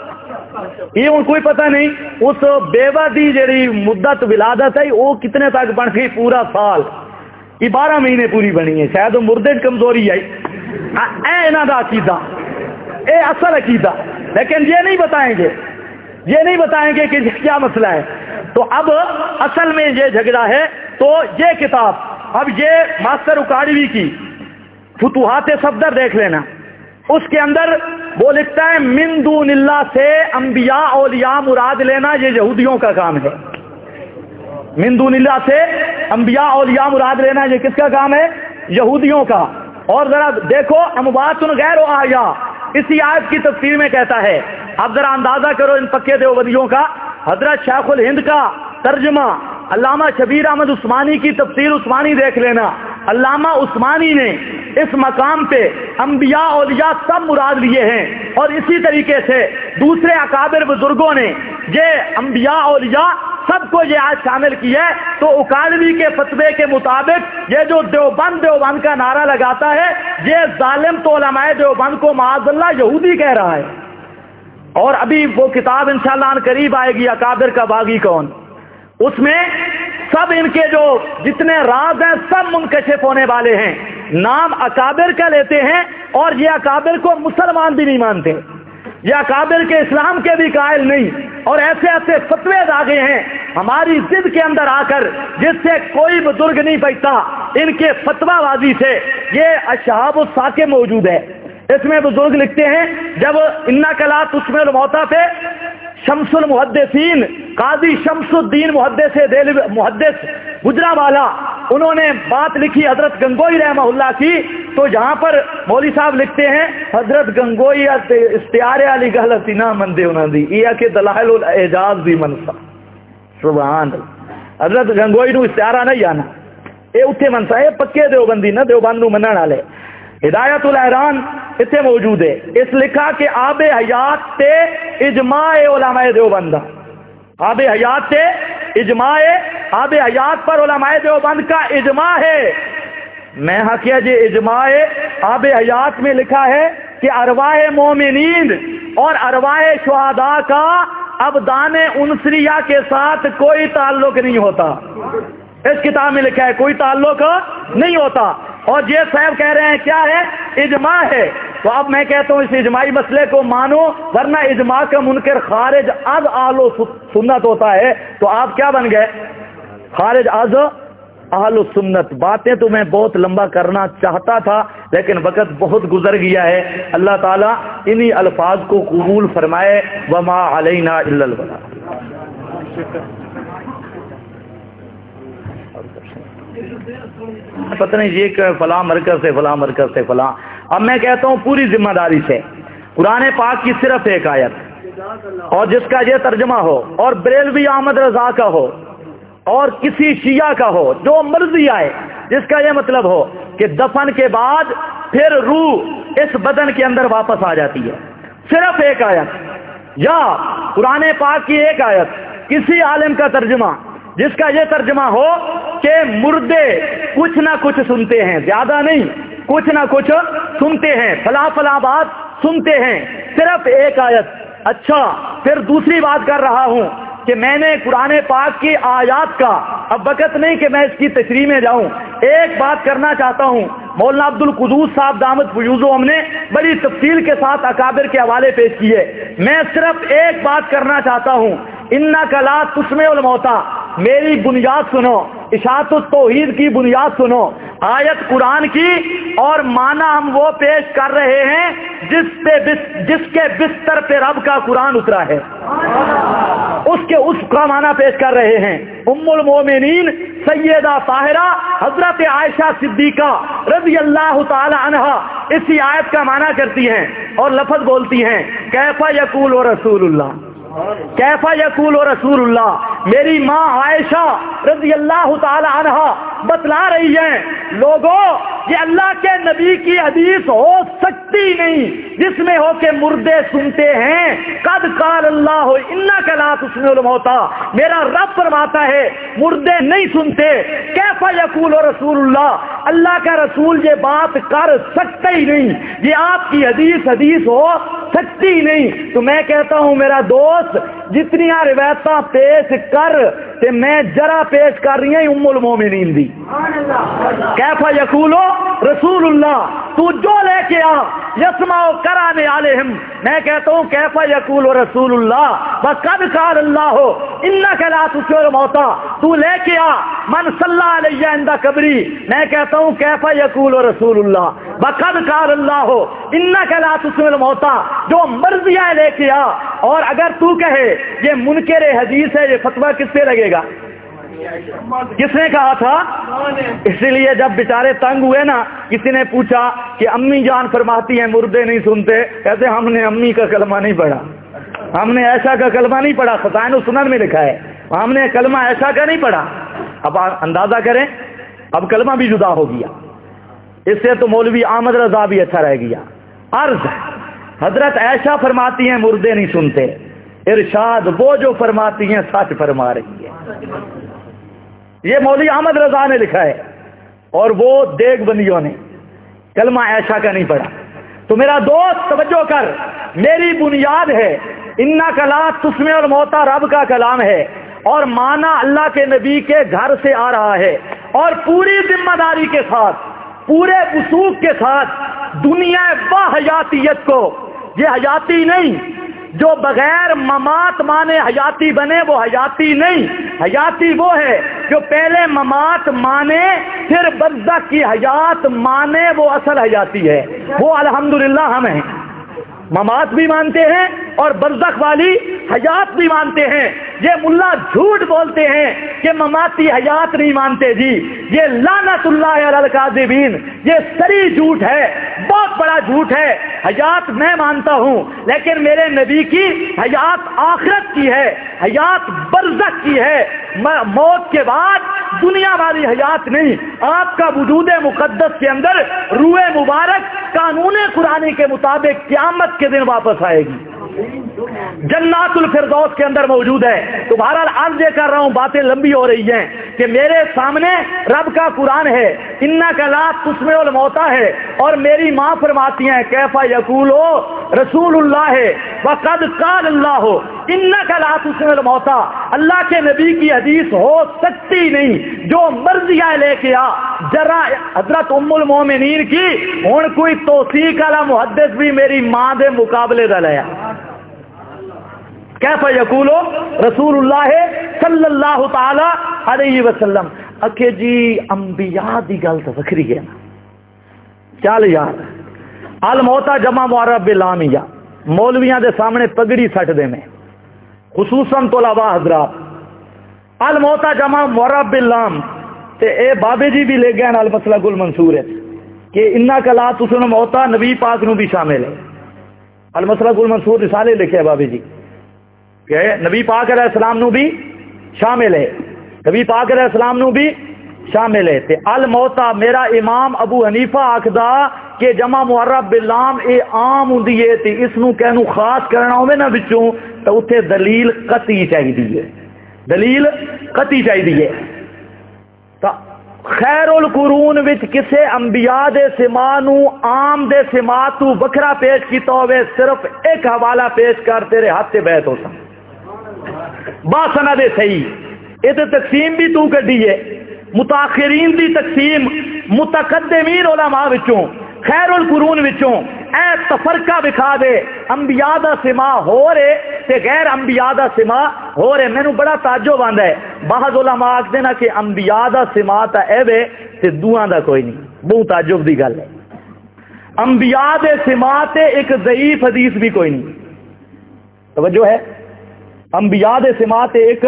یہ ہوں کوئی پتہ نہیں اس بیوہ دی جڑی مدت ولادت ہے وہ کتنے تک بن گئی، پورا سال، یہ 12 مہینے پوری بنی ہے، شاید وہ مردے کمزوری آئی۔ اے انہاں دا عقیدہ، اے اصل عقیدہ، لیکن یہ نہیں بتائیں گے، یہ نہیں بتائیں گے کہ کیا مسئلہ ہے۔ تو اب اصل میں یہ جھگڑا ہے۔ تو یہ کتاب اب یہ ماسٹر اکاڑوی کی فتوحات صفدر دیکھ لینا، اس کے اندر وہ لکھتا ہے من دون اللہ سے انبیاء اولیاء مراد لینا یہ یہودیوں کا کام ہے۔ من دون اللہ سے انبیاء اولیاء مراد لینا یہ کس کا کام ہے؟ یہودیوں کا۔ اور ذرا دیکھو اموات غیر احیاء اسی آیت کی تفسیر میں کہتا ہے۔ اب ذرا اندازہ کرو ان پکے دیوبندیوں کا۔ حضرت شیخ الہند کا ترجمہ علامہ شبیر احمد عثمانی کی تفسیر عثمانی دیکھ لینا، علامہ عثمانی نے اس مقام پہ انبیاء اولیاء سب مراد لیے ہیں، اور اسی طریقے سے دوسرے اکابر بزرگوں نے یہ انبیاء اولیاء سب کو یہ آج شامل کی ہے۔ تو اکاڑوی کے فتوے کے مطابق یہ جو دیوبند دیوبند کا نعرہ لگاتا ہے یہ ظالم تو علماء دیوبند کو معاذ اللہ یہودی کہہ رہا ہے۔ اور ابھی وہ کتاب انشاءاللہ ان قریب آئے گی اکابر کا باغی کون، اس میں سب ان کے جو جتنے راز ہیں سب منکشف ہونے والے ہیں۔ نام اکابر کا لیتے ہیں اور یہ اکابر کو مسلمان بھی نہیں مانتے، یہ اکابر کے اسلام کے بھی قائل نہیں، اور ایسے ایسے فتوے داغے ہیں ہماری ضد کے اندر آ کر جس سے کوئی بزرگ نہیں بچتا ان کے فتویٰ بازی سے۔ یہ اشہاب الساکے موجود ہے، اس میں بزرگ لکھتے ہیں جب انک لا تسمع الموتیٰ پہ شمس المحدثین قاضی شمس الدین محدث گجرانوالہ انہوں نے بات لکھی حضرت گنگوئی رحمہ اللہ کی، تو جہاں پر مولوی صاحب لکھتے ہیں حضرت گنگوئی استعارے علی غلطی نہ مندے انہوں دی یہ کہ دلائل الاعجاز بھی منسا، سبحان اللہ، حضرت گنگوئی نو استعارہ نہیں آنا، یہ اتنے منسا ہے پکے دیوبندی نہ دیوبند نو منن والے۔ ہدایت الحیران اتنے موجود ہے، اس لکھا کہ آب حیات تے اجماع علماء دیوبند، آب حیات تے اجماع، آب حیات پر علماء دیوبند کا اجماع ہے۔ میں کیا جی اجماع آب حیات میں لکھا ہے کہ ارواح مومنین اور ارواح شہداء کا ابدان انسریہ کے ساتھ کوئی تعلق نہیں ہوتا، اس کتاب میں لکھا ہے کوئی تعلق نہیں ہوتا۔ اور یہ صاحب کہہ رہے ہیں کیا ہے؟ اجماع ہے۔ تو اب میں کہتا ہوں اس اجماعی مسئلے کو مانو، ورنہ اجماع کا منکر خارج از اہل سنت ہوتا ہے، تو آپ کیا بن گئے؟ خارج از اہل سنت۔ باتیں تو میں بہت لمبا کرنا چاہتا تھا لیکن وقت بہت گزر گیا ہے۔ اللہ تعالیٰ انہی الفاظ کو قبول فرمائے، وما علینا الا البلاغ۔ پتہ نہیں یہ کہ فلاں مرکز سے فلاں مرکز سے فلاں۔ اب میں کہتا ہوں پوری ذمہ داری سے قرآن پاک کی صرف ایک آیت اور جس کا یہ ترجمہ ہو اور بریلوی احمد رضا کا ہو اور کسی شیعہ کا ہو، جو مرضی آئے، جس کا یہ مطلب ہو کہ دفن کے بعد پھر روح اس بدن کے اندر واپس آ جاتی ہے، صرف ایک آیت، یا قرآن پاک کی ایک آیت کسی عالم کا ترجمہ جس کا یہ ترجمہ ہو کہ مردے کچھ نہ کچھ سنتے ہیں، زیادہ نہیں، کچھ نہ کچھ سنتے ہیں، فلاں فلاں بات سنتے ہیں، صرف ایک آیت۔ اچھا، پھر دوسری بات کر رہا ہوں کہ میں نے قرآن پاک کی آیات کا، اب وقت نہیں کہ میں اس کی تشریح میں جاؤں، ایک بات کرنا چاہتا ہوں۔ مولانا عبد القدوس صاحب دامت فیوزہم نے بڑی تفصیل کے ساتھ اکابر کے حوالے پیش کیے، میں صرف ایک بات کرنا چاہتا ہوں۔ انک لا تسمع الموتیٰ، میری بنیاد سنو، اشاعت التوحید کی بنیاد سنو، آیت قرآن کی اور معنی ہم وہ پیش کر رہے ہیں جس کے بستر پہ رب کا قرآن اترا ہے، اس کا معنی پیش کر رہے ہیں۔ ام المومنین سیدہ طاہرہ حضرت عائشہ صدیقہ رضی اللہ تعالی عنہ اسی آیت کا معنی کرتی ہیں اور لفظ بولتی ہیں، کیف یقول رسول اللہ، کیف یقول رسول اللہ۔ میری ماں عائشہ رضی اللہ تعالی عنہ بتلا رہی ہیں، لوگوں یہ اللہ کے نبی کی حدیث ہو سکتی نہیں جس میں ہو کہ مردے سنتے ہیں۔ قد قال اللہ انک لا تسمع الموتیٰ، میرا رب فرماتا ہے مردے نہیں سنتے۔ کیف یقول رسول اللہ، اللہ کا رسول یہ بات کر سکتا ہی نہیں، یہ آپ کی حدیث ہو سکتی نہیں۔ تو میں کہتا ہوں میرا دوست، جتنیاں روایتاں پیش کر تے میں جرا پیش کر رہی ہیں ام المومنین دی۔ کیف یقول رسول اللہ، تو جو لے کے آ یسمع قرآن علیہم، میں کہتا ہوں کیف یقول رسول اللہ وقد قال اللہ انک لا تسمع الموتیٰ، تو لے کے آ من صلی علیہ عند قبری، میں کہتا ہوں کیف یقول رسول اللہ وقد قال اللہ انک لا تسمع الموتیٰ، جو مرضی ہے لے کے آ۔ اور اگر تو کہے یہ منکر حدیث ہے، یہ فتویٰ کس سے لگے گا؟ کس نے کہا تھا؟ اسی لیے جب بیچارے تنگ ہوئے نا، کسی نے پوچھا کہ امی جان فرماتی ہیں مردے نہیں سنتے، کہتے ہم نے امی کا کلمہ نہیں پڑھا، ہم نے ایسا کا کلمہ نہیں پڑھا، خزائن السنن میں لکھا ہے، ہم نے کلمہ ایسا کا نہیں پڑھا۔ اب اندازہ کریں، اب کلمہ بھی جدا ہو گیا، اس سے تو مولوی احمد رضا بھی اچھا رہ گیا۔ عرض حضرت عائشہ فرماتی ہیں مردے نہیں سنتے، ارشاد وہ جو فرماتی ہیں سچ فرما رہی ہے، یہ مولوی احمد رضا نے لکھا ہے، اور وہ دیگ بندیوں نے کلمہ عائشہ کا نہیں پڑھا۔ تو میرا دوست توجہ کر، میری بنیاد ہے انک لا تسمع الموتیٰ رب کا کلام ہے، اور معنی اللہ کے نبی کے گھر سے آ رہا ہے، اور پوری ذمہ داری کے ساتھ، پورے وثوق کے ساتھ دنیا با حیاتیت کو، یہ حیاتی نہیں جو بغیر ممات مانے حیاتی بنے، وہ حیاتی نہیں، حیاتی وہ ہے جو پہلے ممات مانے پھر برزخ کی حیات مانے، وہ اصل حیاتی ہے، وہ الحمدللہ ہم ہیں، ممات بھی مانتے ہیں اور برزخ والی حیات بھی مانتے ہیں۔ یہ ملا جھوٹ بولتے ہیں کہ مماتی حیات نہیں مانتے، جی یہ لعنت اللہ علی الکاذبین، یہ سری جھوٹ ہے، بہت بڑا جھوٹ ہے۔ حیات میں مانتا ہوں، لیکن میرے نبی کی حیات آخرت کی ہے، حیات برزخ کی ہے، موت کے بعد دنیا والی حیات نہیں۔ آپ کا وجود مقدس کے اندر روح مبارک قانون قرآنی کے مطابق قیامت کے دن واپس آئے گی، جنات الفردوس کے اندر موجود ہے۔ تو بہرحال عرض یہ کر رہا ہوں، باتیں لمبی ہو رہی ہیں کہ میرے سامنے رب کا قرآن ہے، انک لا تسمع الموتیٰ ہے، اور میری ماں فرماتی ہیں کیف یقول رسول اللہ وقد قال اللہ انک لا تسمع الموتیٰ، اللہ کے نبی کی حدیث ہو سکتی نہیں، جو مرضی ہے لے کے آ۔ ذرا حضرت ام المومنین کی ہن کوئی توثیق والا محدث بھی میری ماں دے مقابلے دا لیا۔ کیف یقول رسول اللہ صلی اللہ تعالی علیہ وسلم، اکھے جی انبیاء دی گل تو وکھری ہے نا، چل یار الموتیٰ جمع معرب باللامیہ، مولویاں دے سامنے پگڑی سٹ دے میں، خصوصاً طلباء حضرات، الموتیٰ جمع معرب باللام، تے اے بابے جی بھی لے گئے المسلک المنصور ہے کہ انک لا تسمع الموتیٰ نبی پاک نو بھی شامل ہے۔ المسلک المنصور رسالے لکھے ہے بابے جی کہ نبی پاک علیہ السلام نو بھی شامل ہے، نبی پاک علیہ السلام نو بھی شامل ہے۔ تے الموتیٰ میرا امام ابو حنیفہ آکھدا کہ جمع معرب باللام اے عام ہوندی ہے، تے اس نو کہنو خاص کرنا ہوے نا وچوں تے اوتھے دلیل قطعی چاہیے ہے۔ دلیل قطعی چاہیے. خیر القرون وچ کسے انبیاء دے سما نو عام دے سما تو وکھرا پیش کیتا ہوئے صرف ایک حوالہ پیش کر تیرے ہاتھ سے بیعت ہوتا با سند صحیح. یہ تو تقسیم بھی تو کڈی ہے متاخرین دی تقسیم متقدمین علماء وچوں خیر القرون وچوں اے تفرقہ بکھا دے انبیاء دا سما ہو رہے تے غیر انبیاء دا سما ہو رہے. مینوں بڑا تعجب آندا ہے بعض علماء آکھدے نا کہ انبیاء دا سما تا ایوے تے دوواں دا کوئی نہیں. بہت تعجب دی گل ہے. انبیاء دے سما تے ایک ضعیف حدیث بھی کوئی نہیں. توجہ ہے انبیاء دے سما تے ایک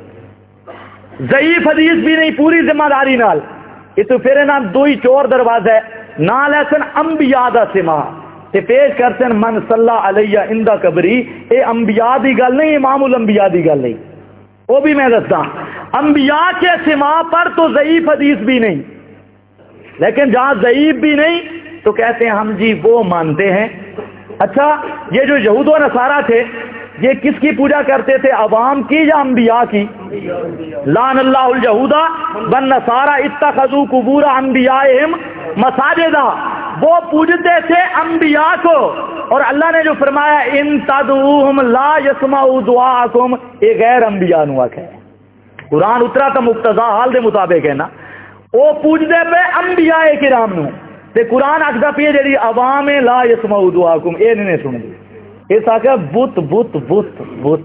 ضعیف حدیث بھی نہیں پوری ذمہ داری نال. یہ تو پھر نا دو ہی چور دروازہ ہے نا لیسن انبیاء دا سما تے پیش کرتے من صلی علیہ عند قبری. اے انبیاء دی گل نہیں امام الانبیاء دی گل نہیں. وہ بھی میں دستا انبیاء کے سما پر تو ضعیف حدیث بھی نہیں لیکن جہاں ضعیف بھی نہیں تو کہتے ہیں ہم جی وہ مانتے ہیں. اچھا یہ جو یہود و نصارہ تھے یہ کس کی پوجا کرتے تھے عوام کی یا انبیاء کی؟ لعن اللہ الیہود والنصارى اتخذوا قبور انبیائہم مساجدا. وہ پوجتے تھے انبیاء کو اور اللہ نے جو فرمایا ان تدعوہم لا یسمعوا دعاءکم یہ غیر انبیاء نو ہے. قرآن اترا تو مقتضا حال دے مطابق ہے نا. وہ پوجتے پہ انبیاء کرام نو تے قرآن آکھدا پیا جڑی عوام لا یسمعوا دعاءکم اے نہیں سن دی. اس آخر بت بت بت بت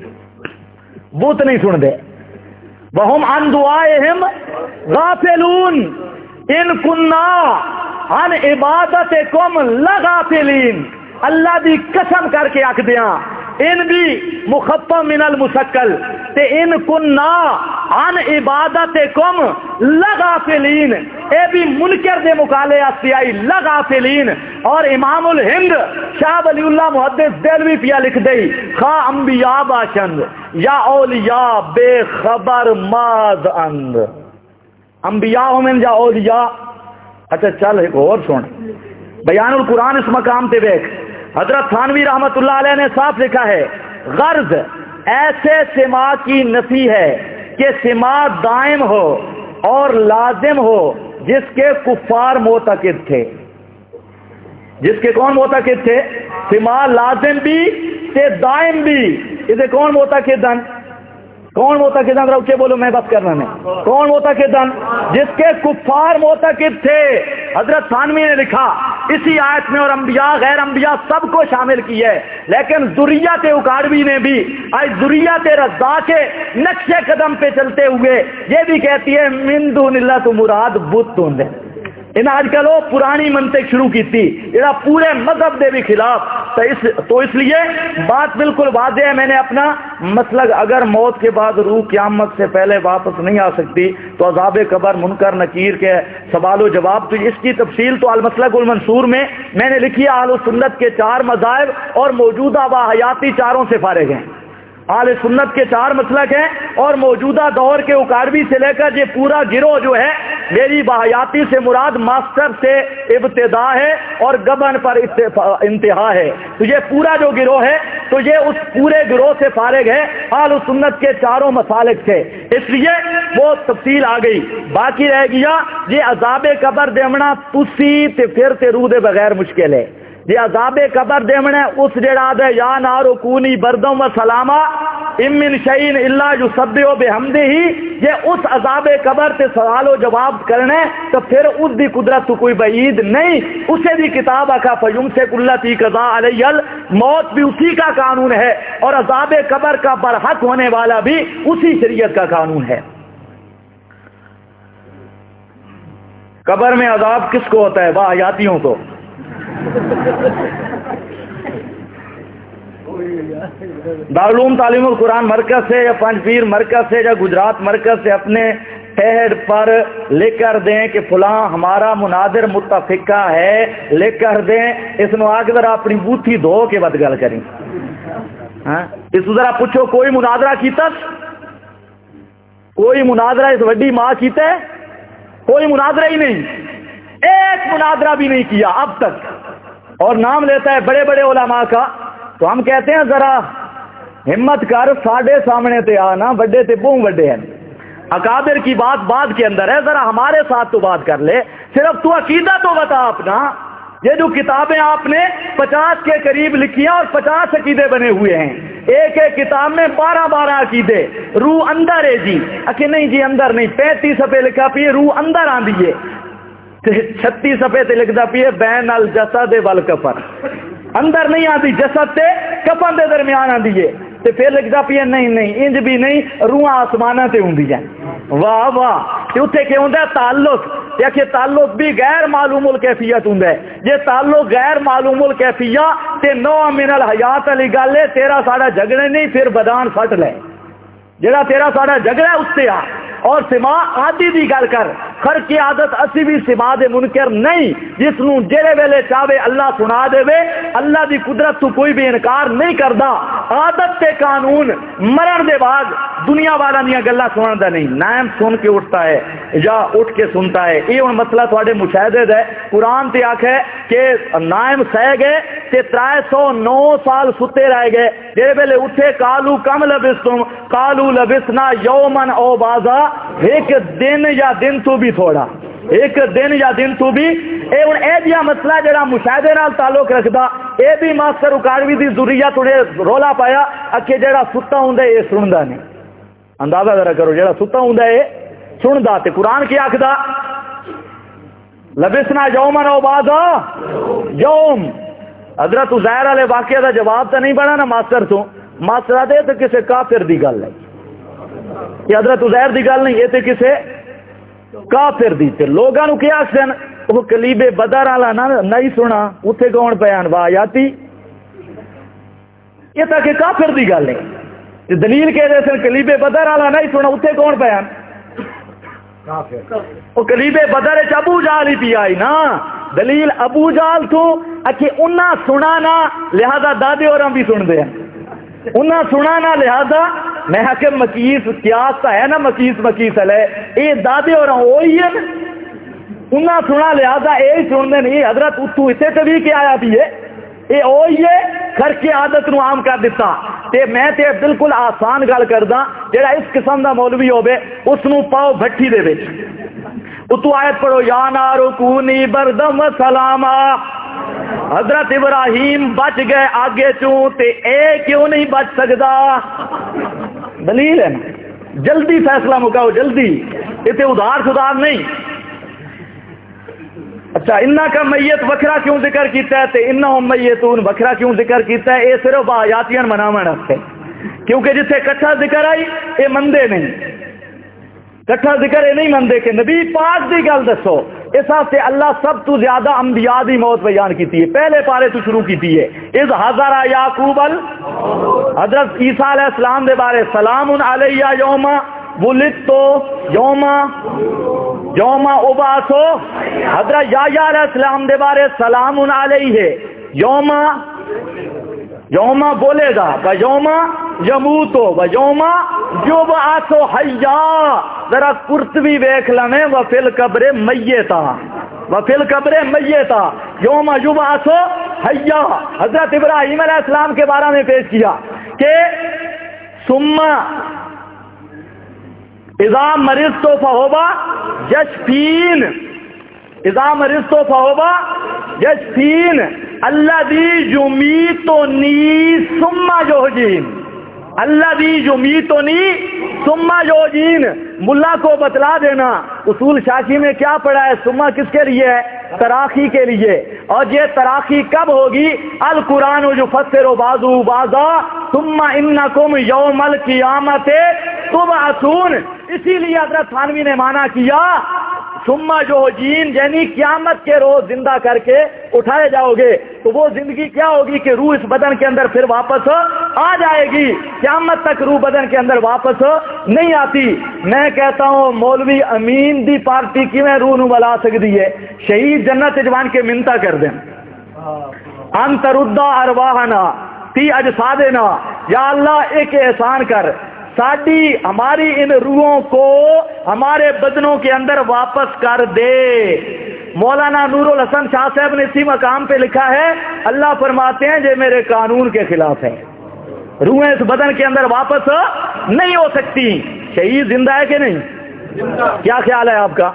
بت نہیں سن دے. وہم عن دعائہم غافلون ان کننا عن عبادتکم لغافلین. اللہ دی قسم کر کے آکھ دیاں ان بھی مخفف من المشکل تے ان کننا عن عبادتکم لغافلین اے بھی منکر دے مقالے آئی لغافلین. اور امام الہند شاہ ولی اللہ محدث دہلوی پیا لکھ دئی خواہ انبیاء باشند یا اولیاء بے خبر ماز اند. انبیاء من یا اولیاء. اچھا چل ایک اور سن بیان القرآن اس مقام تے بیک حضرت تھانوی رحمت اللہ علیہ نے صاف لکھا ہے غرض ایسے سما کی نفی ہے کہ سما دائم ہو اور لازم ہو جس کے کفار معتقد تھے. جس کے کون معتقد تھے؟ سما لازم بھی تے دائم بھی. اسے کون معتقد دن کون معتقد دن روکے بولو میں بس کرنا نہیں. کون معتقد دن؟ جس کے کفار معتقد تھے. حضرت ثانوی نے لکھا اسی آیت میں اور انبیاء غیر انبیاء سب کو شامل کی ہے لیکن ذریت اکاڑوی نے بھی آج ذریت رضا کے نقش قدم پہ چلتے ہوئے یہ بھی کہتی ہے من دون اللہ تو مراد بت ہوں. ان آج کل وہ پرانی منطق شروع کی تھی یہ پورے مذہب دے بھی خلاف. تو اس لیے بات بالکل واضح ہے. میں نے اپنا مسلک اگر موت کے بعد روح قیامت سے پہلے واپس نہیں آ سکتی تو عذاب قبر منکر نکیر کے سوال و جواب تو اس کی تفصیل تو المسلک المنصور میں نے لکھی ہے. اہل سنت کے 4 مذاہب اور موجودہ و حیاتی چاروں سے فارغ ہیں. اہل سنت کے 4 مسلک ہیں اور موجودہ دور کے اکاڑوی سے لے کر یہ پورا گروہ جو ہے میری باحیاتی سے مراد ماسٹر سے ابتدا ہے اور گبن پر انتہا ہے. تو یہ پورا جو گروہ ہے تو یہ اس پورے گروہ سے فارغ ہے اہل سنت کے 4 مسالک سے. اس لیے وہ تفصیل آ گئی. باقی رہ گیا یہ عذاب قبر دیمنا تسی تے پھر تے روح دے بغیر مشکل ہے. یہ عذاب قبر دیمنا اس جڑا دے یا نارو کونی بردم و سلاما امن شعین اللہ یسبح بحمدہ یہ اس عذاب قبر تے سوال و جواب کرنے تو پھر اس دی قدرت تو کوئی بعید نہیں. اسے بھی کتاب کا فیمسک التی قضا علی الموت بھی اسی کا قانون ہے اور عذاب قبر کا برحق ہونے والا بھی اسی شریعت کا قانون ہے. قبر میں عذاب کس کو ہوتا ہے؟ باحیاتیوں کو. دارالعلوم تعلیم القرآن مرکز سے یا پنج پیر مرکز سے یا گجرات مرکز سے اپنے پیڈ پر لکھ کر دیں کہ فلاں ہمارا مناظر متفقہ ہے لکھ کر دیں. اس میں آ کے ذرا اپنی بوتھی دھو کے بد گل کریں. اس کو ذرا پوچھو کوئی مناظرہ کیتا؟ کوئی مناظرہ اس وڈی ماں کیتا ہے؟ کوئی مناظرہ ہی نہیں. ایک مناظرہ بھی نہیں کیا اب تک اور نام لیتا ہے بڑے بڑے علماء کا. تو ہم کہتے ہیں ذرا ہمت کر ساڈے سامنے تے آنا، بڑے تے بہت بڑے ہیں، اکابر کی بات بعد کے اندر ہے، ذرا ہمارے ساتھ تو بات کر لے، صرف تو عقیدہ تو بتا اپنا۔ یہ جو کتابیں آپ نے 50 کے قریب لکھی ہیں اور 50 عقیدے بنے ہوئے ہیں، ایک ایک کتاب میں 12 عقیدے، روح اندر ہے جی، اکھے نہیں جی اندر نہیں، 35 صفحے لکھا پیے روح اندر آن دیئے، 36 صفحے تے لکھدا پیے بین الجسد والکفن، اندر نہیں آتی، جسد تے کفن دے درمیان آن دیئے، تے پھر لکھدا پیے نہیں انج بھی نہیں، روح آسمانہ تے ہوں دی جائیں۔ واہ واہ، تے اتھے کہ ہوں دا تعلق، کہ تعلق بھی غیر معلوم الکیفیت ہوں ہے، یہ تعلق غیر معلوم الکیفیت تے نوع من الحیات علی گالے، تیرا ساڑا جھگڑے نہیں پھر بدان پھٹ لے، جڑا تیرا ساڑا جھگڑا ہے اس سے آ، اور سما عادی دی گل کر، خر کی عادت اسی بھی سما دے منکر نہیں، جس نو جڑے ویلے چاہے اللہ سنا دے وے، اللہ دی قدرت تو کوئی بھی انکار نہیں کردا، عادت تے قانون مرن دے بعد دنیا والا دیاں گلاں سنن دا نہیں، نائم سن کے اٹھتا ہے یا اٹھ کے سنتا ہے، یہ ہن مسئلہ تواڈے مشاہدے دا ہے، قرآن تے آکھے کہ نائم سہ گئے تے 309 سال ستے رہ گئے، جڑے ویلے اٹھے قالو کم لبستم قالو لبسنا یومن او بازا، ایک دن یا دن تو بھی تھوڑا، ایک دن یا دن تو بھی، اے ہن اے جیا مسئلہ جڑا مشاہدے نال تعلق رکھدا، اے بھی ماسٹر اکاڑوی دی ذریت نے رولا پایا کہ جڑا ستا ہوندا اے سندا نہیں، اندازہ ذرا کرو، جڑا ستا ہوندا اے سندا، تے قرآن کی آکھدا لبسنا یومن او بازا یوم، حضرت عزیر والے واقعہ دا جواب تو نہیں بنا نا ماسٹر تو، ماسٹر دے تو کسے کافر دی گل ہے، یہ حضرت عزیر دی گل نہیں، یہ تے کسے کافر دی، تے لوگاں نو کیا آکھدن وہ کلیب بدر والا نہیں سنا، اوتھے کون بیان وایاتی، یہ تک کافر دی گل ہے، دلیل کہہ رہے سن کلیب بدر والا نہیں سنا، اوتھے کون بیان وہ کلیب بدر چ ابو جہل ہی پی آئی نا، دلیل ابو جہل تو کہ انہاں سنا نا لہذا دادے اور بھی سن دے ہیں، انہاں سنا نا لہذا میں حکم مکیس قیاس ہے نا، مکیس ہے اے دادے اور وہی ہے، انہاں سنا لہذا اے سن دے نہیں، حضرت اتو اتنے کبھی کیا آیا بھی ہے، اے وہی ہے، گھر کی عادت نو عام کر دیتا، تے میں تے بالکل آسان گل کردا، جڑا اس قسم دا مولوی ہوے اس نو پاؤ بھٹی دے وچ، اتو آیت پڑھو یا نارو کونی بردم و سلاما، حضرت ابراہیم بچ گئے آگے چوں تے اے کیوں نہیں بچ سکدا، دلیل ہے نا، جلدی فیصلہ مکاؤ جلدی، اتنے ادھار سدھار نہیں۔ اچھا انہا کا میت وکھرا کیوں ذکر کیتا ہے تے انہم میتون وکھرا کیوں ذکر کیتا ہے، اے صرف آیاتیاں منامن رکھتے، کیونکہ جتھے کٹھا ذکر آئی اے مندے نہیں، کٹھا ذکر اے نہیں مندے کہ نبی پاک دی گل دسو، اس واسطے اللہ سب تو زیادہ انبیاء دی موت بیان کیتی ہے، پہلے پارے تو شروع کیتی ہے، اذ حضر یعقوب حضرت عیسیٰ علیہ السلام دے بارے سلام علیہ یوم ولدتو یوم ابعثو، حضرت یحییٰ علیہ السلام دے بارے سلام علیہ یوم بولے گا و یوم یموتو و یوم یبعثو حیا، ذرا قرطبی دیکھ لیں و فی القبر میتا و فی القبر میتا یوم یبعثو حیا، حضرت ابراہیم علیہ السلام کے بارے میں پیش کیا کہ ثم اذا مرضت فهو یشفین، اذا مرضت فهو یشفین الذی یمیتنی ثم یحیین، الذی یمیتنی ثم یحیین، ملا کو بتلا دینا اصول شاکی میں کیا پڑھا ہے، ثم کس کے لیے ہے، تراخی کے لیے، اور یہ تراخی کب ہوگی، القرآن یفسر بعضہ بعضا ثم انکم یوم القیامت تبعثون، اسی لیے حضرت تھانوی نے مانا کیا ثم یحیین یعنی قیامت کے روز زندہ کر کے اٹھائے جاؤ گے، تو وہ زندگی کیا ہوگی کہ روح اس بدن کے اندر پھر واپس آ جائے گی، قیامت تک روح بدن کے اندر واپس نہیں آتی۔ میں کہتا ہوں مولوی امین دی پارٹی کی میں روح نو بلا سکتی ہے، شہید جنت جوان کے منتا کر دیں ان تردا ارواحنا فی اجسادنا، یا اللہ ایک احسان کر، ساڈی ہماری ان روحوں کو ہمارے بدنوں کے اندر واپس کر دے۔ مولانا نور الحسن شاہ صاحب نے اسی مقام پہ لکھا ہے، اللہ فرماتے ہیں یہ میرے قانون کے خلاف ہے، روحیں اس بدن کے اندر واپس نہیں ہو سکتی. شہید زندہ ہے کہ نہیں؟ کیا خیال ہے آپ کا؟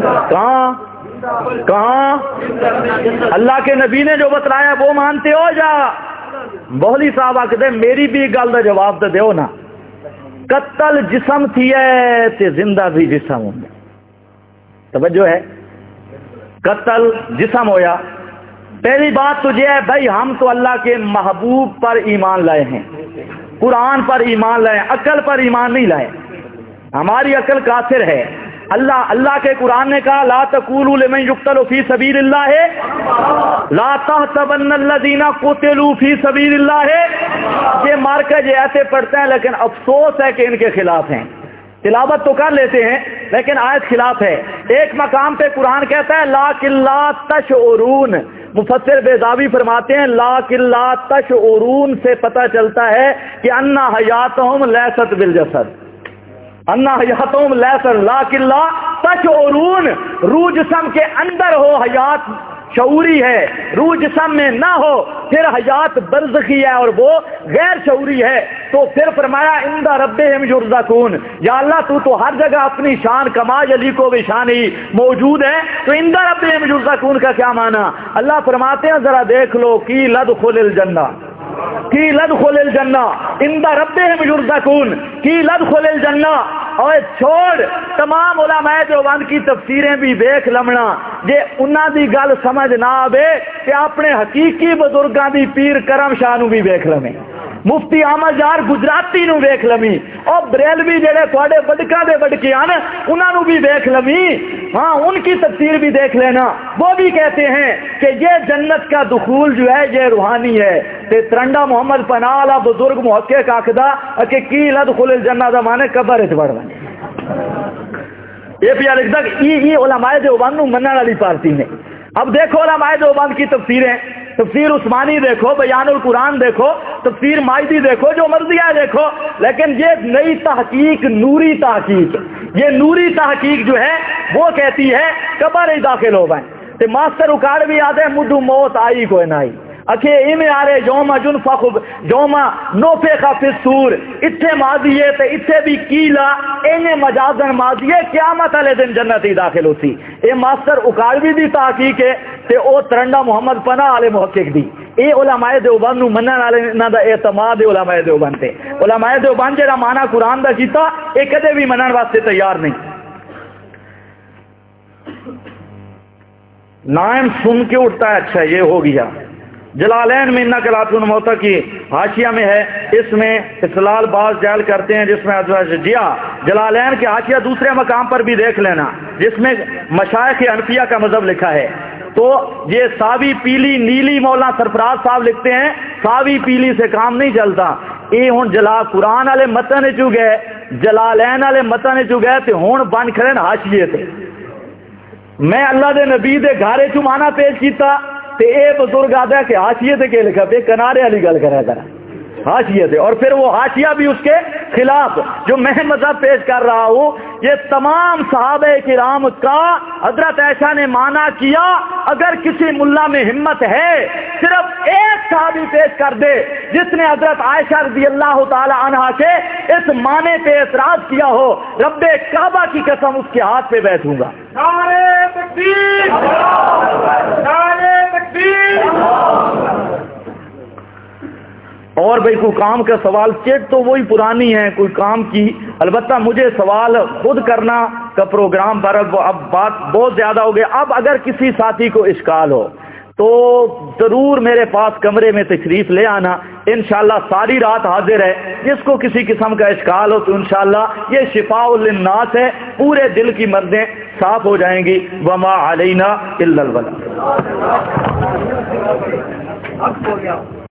کہاں اللہ کے نبی نے جو بتلایا وہ مانتے ہو یا بہلی صاحب آکتے میری بھی گل کا جواب تو دیو نا. قتل جسم تھی ہے تے زندہ بھی جسم ہوں. توجہ ہے؟ قتل جسم ہویا. پہلی بات تو یہ ہے بھائی ہم تو اللہ کے محبوب پر ایمان لائے ہیں, قرآن پر ایمان لائے, عقل پر ایمان نہیں لائے. ہماری عقل کافر ہے. اللہ کے قرآن نے کہا لا تقولوا لمن يقتل فی سبیل اللہ لا تحسبن الذین قتلوا فی سبیل اللہ. یہ مار کے یہ ایسے پڑھتے ہیں لیکن افسوس ہے کہ ان کے خلاف ہیں. تلاوت تو کر لیتے ہیں لیکن آیت خلاف ہے. ایک مقام پہ قرآن کہتا ہے لاکن لا تشعرون. مفسر بیضاوی فرماتے ہیں لاکن لا تشعرون سے پتہ چلتا ہے کہ ان حیاتہم لیست بالجسد, ان حیاتہم لیست لاکن لا تشعرون. روح جسم کے اندر ہو حیات شعوری ہے, روح جسم میں نہ ہو پھر حیات برزخی ہے اور وہ غیر شعوری ہے. تو پھر فرمایا عند ربہم یرزقون. یا اللہ تو ہر جگہ اپنی شان کما علی کو بھی شان ہی موجود ہے, تو عند ربہم یرزقون کا کیا معنی؟ اللہ فرماتے ہیں ذرا دیکھ لو کی لدخل الجنہ, کی لدخل الجنہ عند ربہم یرزقون, کی لدخل الجنہ. اور چھوڑ تمام علماء دیوبند کی تفسیریں بھی دیکھ لمنا جے انہاں دی گل سمجھ نہ آوے کہ اپنے حقیقی بزرگاں دی پیر کرم شاہ نو بھی دیکھ لمیں, مفتی احمد یار گجراتی نو دیکھ لمی, اور بریلوی جڑے تھوڑے وڈکاں دے وڈکے ہیں انہاں نو بھی دیکھ لمی. ہاں ان کی تفسیر بھی دیکھ لینا. وہ بھی کہتے ہیں کہ یہ جنت کا دخول جو ہے یہ روحانی ہے. تے ترنڈا محمد پناہ والا بزرگ محقق آکھدا کہ کی لدخل الجنہ دا معنی قبر وچ وڑنا. یہ پیا لکھدا کہ ای علماء دیوبند نو منن والی پارٹی نے. اب دیکھو علماء دیوبند کی تفسیریں, تفسیر عثمانی دیکھو, بیان القرآن دیکھو, تفسیر مائدی دیکھو, جو مرضی ہے دیکھو, لیکن یہ نئی تحقیق نوری تحقیق, یہ نوری تحقیق جو ہے وہ کہتی ہے قبر ہی داخل ہو گئے. تے ماسٹر اکاڑ بھی آتے ہیں مدو موت آئی کوئی نہ آئی اکھے ایمیں آ رہے یوم جنفخ یوم نفخ فی الصور. اتھے ماضی ہے تے اتھے بھی کیلا اینے مجازن ماضی ہے قیامت والے دن جنت ہی داخل ہوتی. اے ماسٹر اکاڑوی دی تحقیق ہے تے او ترنڈا محمد پناہ والے محقق دی. اے علماء دیوبند نو منن والے انہاں دا اعتماد ہے علماء دیوبند تے. علماء دیوبند جڑا معنی قرآن دا کیتا اے کدے بھی منن واسطے تیار نہیں. نائم سن کے اٹھتا ہے اچھا یہ ہو گیا. جلالین میں انہ کلاتون موتا کی حاشیہ میں ہے, اس میں اصلال باز جائل کرتے ہیں جس میں جیا جلالین کے حاشیہ دوسرے مقام پر بھی دیکھ لینا جس میں مشائخ انفیہ کا مذہب لکھا ہے. تو یہ ساوی پیلی نیلی مولانا سرفراز صاحب لکھتے ہیں ساوی پیلی سے کام نہیں چلتا. یہ ہوں جلا قرآن والے متن چو گئے, جلالین والے متن چو گئے تے ہوں بن کھڑے حاشیے تے. میں اللہ دے نبی دے گھارے چو مانا پیش کیتا تے اے بزرگ آدھا کہ حاشیے تے کے لکھا پہ کنارے والی گل کرا کرا حاشیے تے, اور پھر وہ حاشیہ بھی اس کے خلاف جو میں مذہب پیش کر رہا ہوں. یہ تمام صحابہ کرام کا حضرت عائشہ نے مانا کیا. اگر کسی ملا میں ہمت ہے صرف ایک صحابی پیش کر دے جس نے حضرت عائشہ رضی اللہ تعالی عنہا کے اس معنی پہ اعتراض کیا ہو, رب کعبہ کی قسم اس کے ہاتھ پہ بیٹھوں گا. نعرہ تکبیر, نعرہ تکبیر. اور بھئی کوئی کام کا سوال چیٹ تو وہی پرانی ہے کوئی کام کی, البتہ مجھے سوال خود کرنا کا پروگرام پر اب بات بہت زیادہ ہو گیا. اب اگر کسی ساتھی کو اشکال ہو تو ضرور میرے پاس کمرے میں تشریف لے آنا, انشاءاللہ ساری رات حاضر ہے. جس کو کسی قسم کا اشکال ہو تو انشاءاللہ یہ شفاء للناس ہے, پورے دل کی مرضیں صاف ہو جائیں گی. وما علینا الا البلاغ.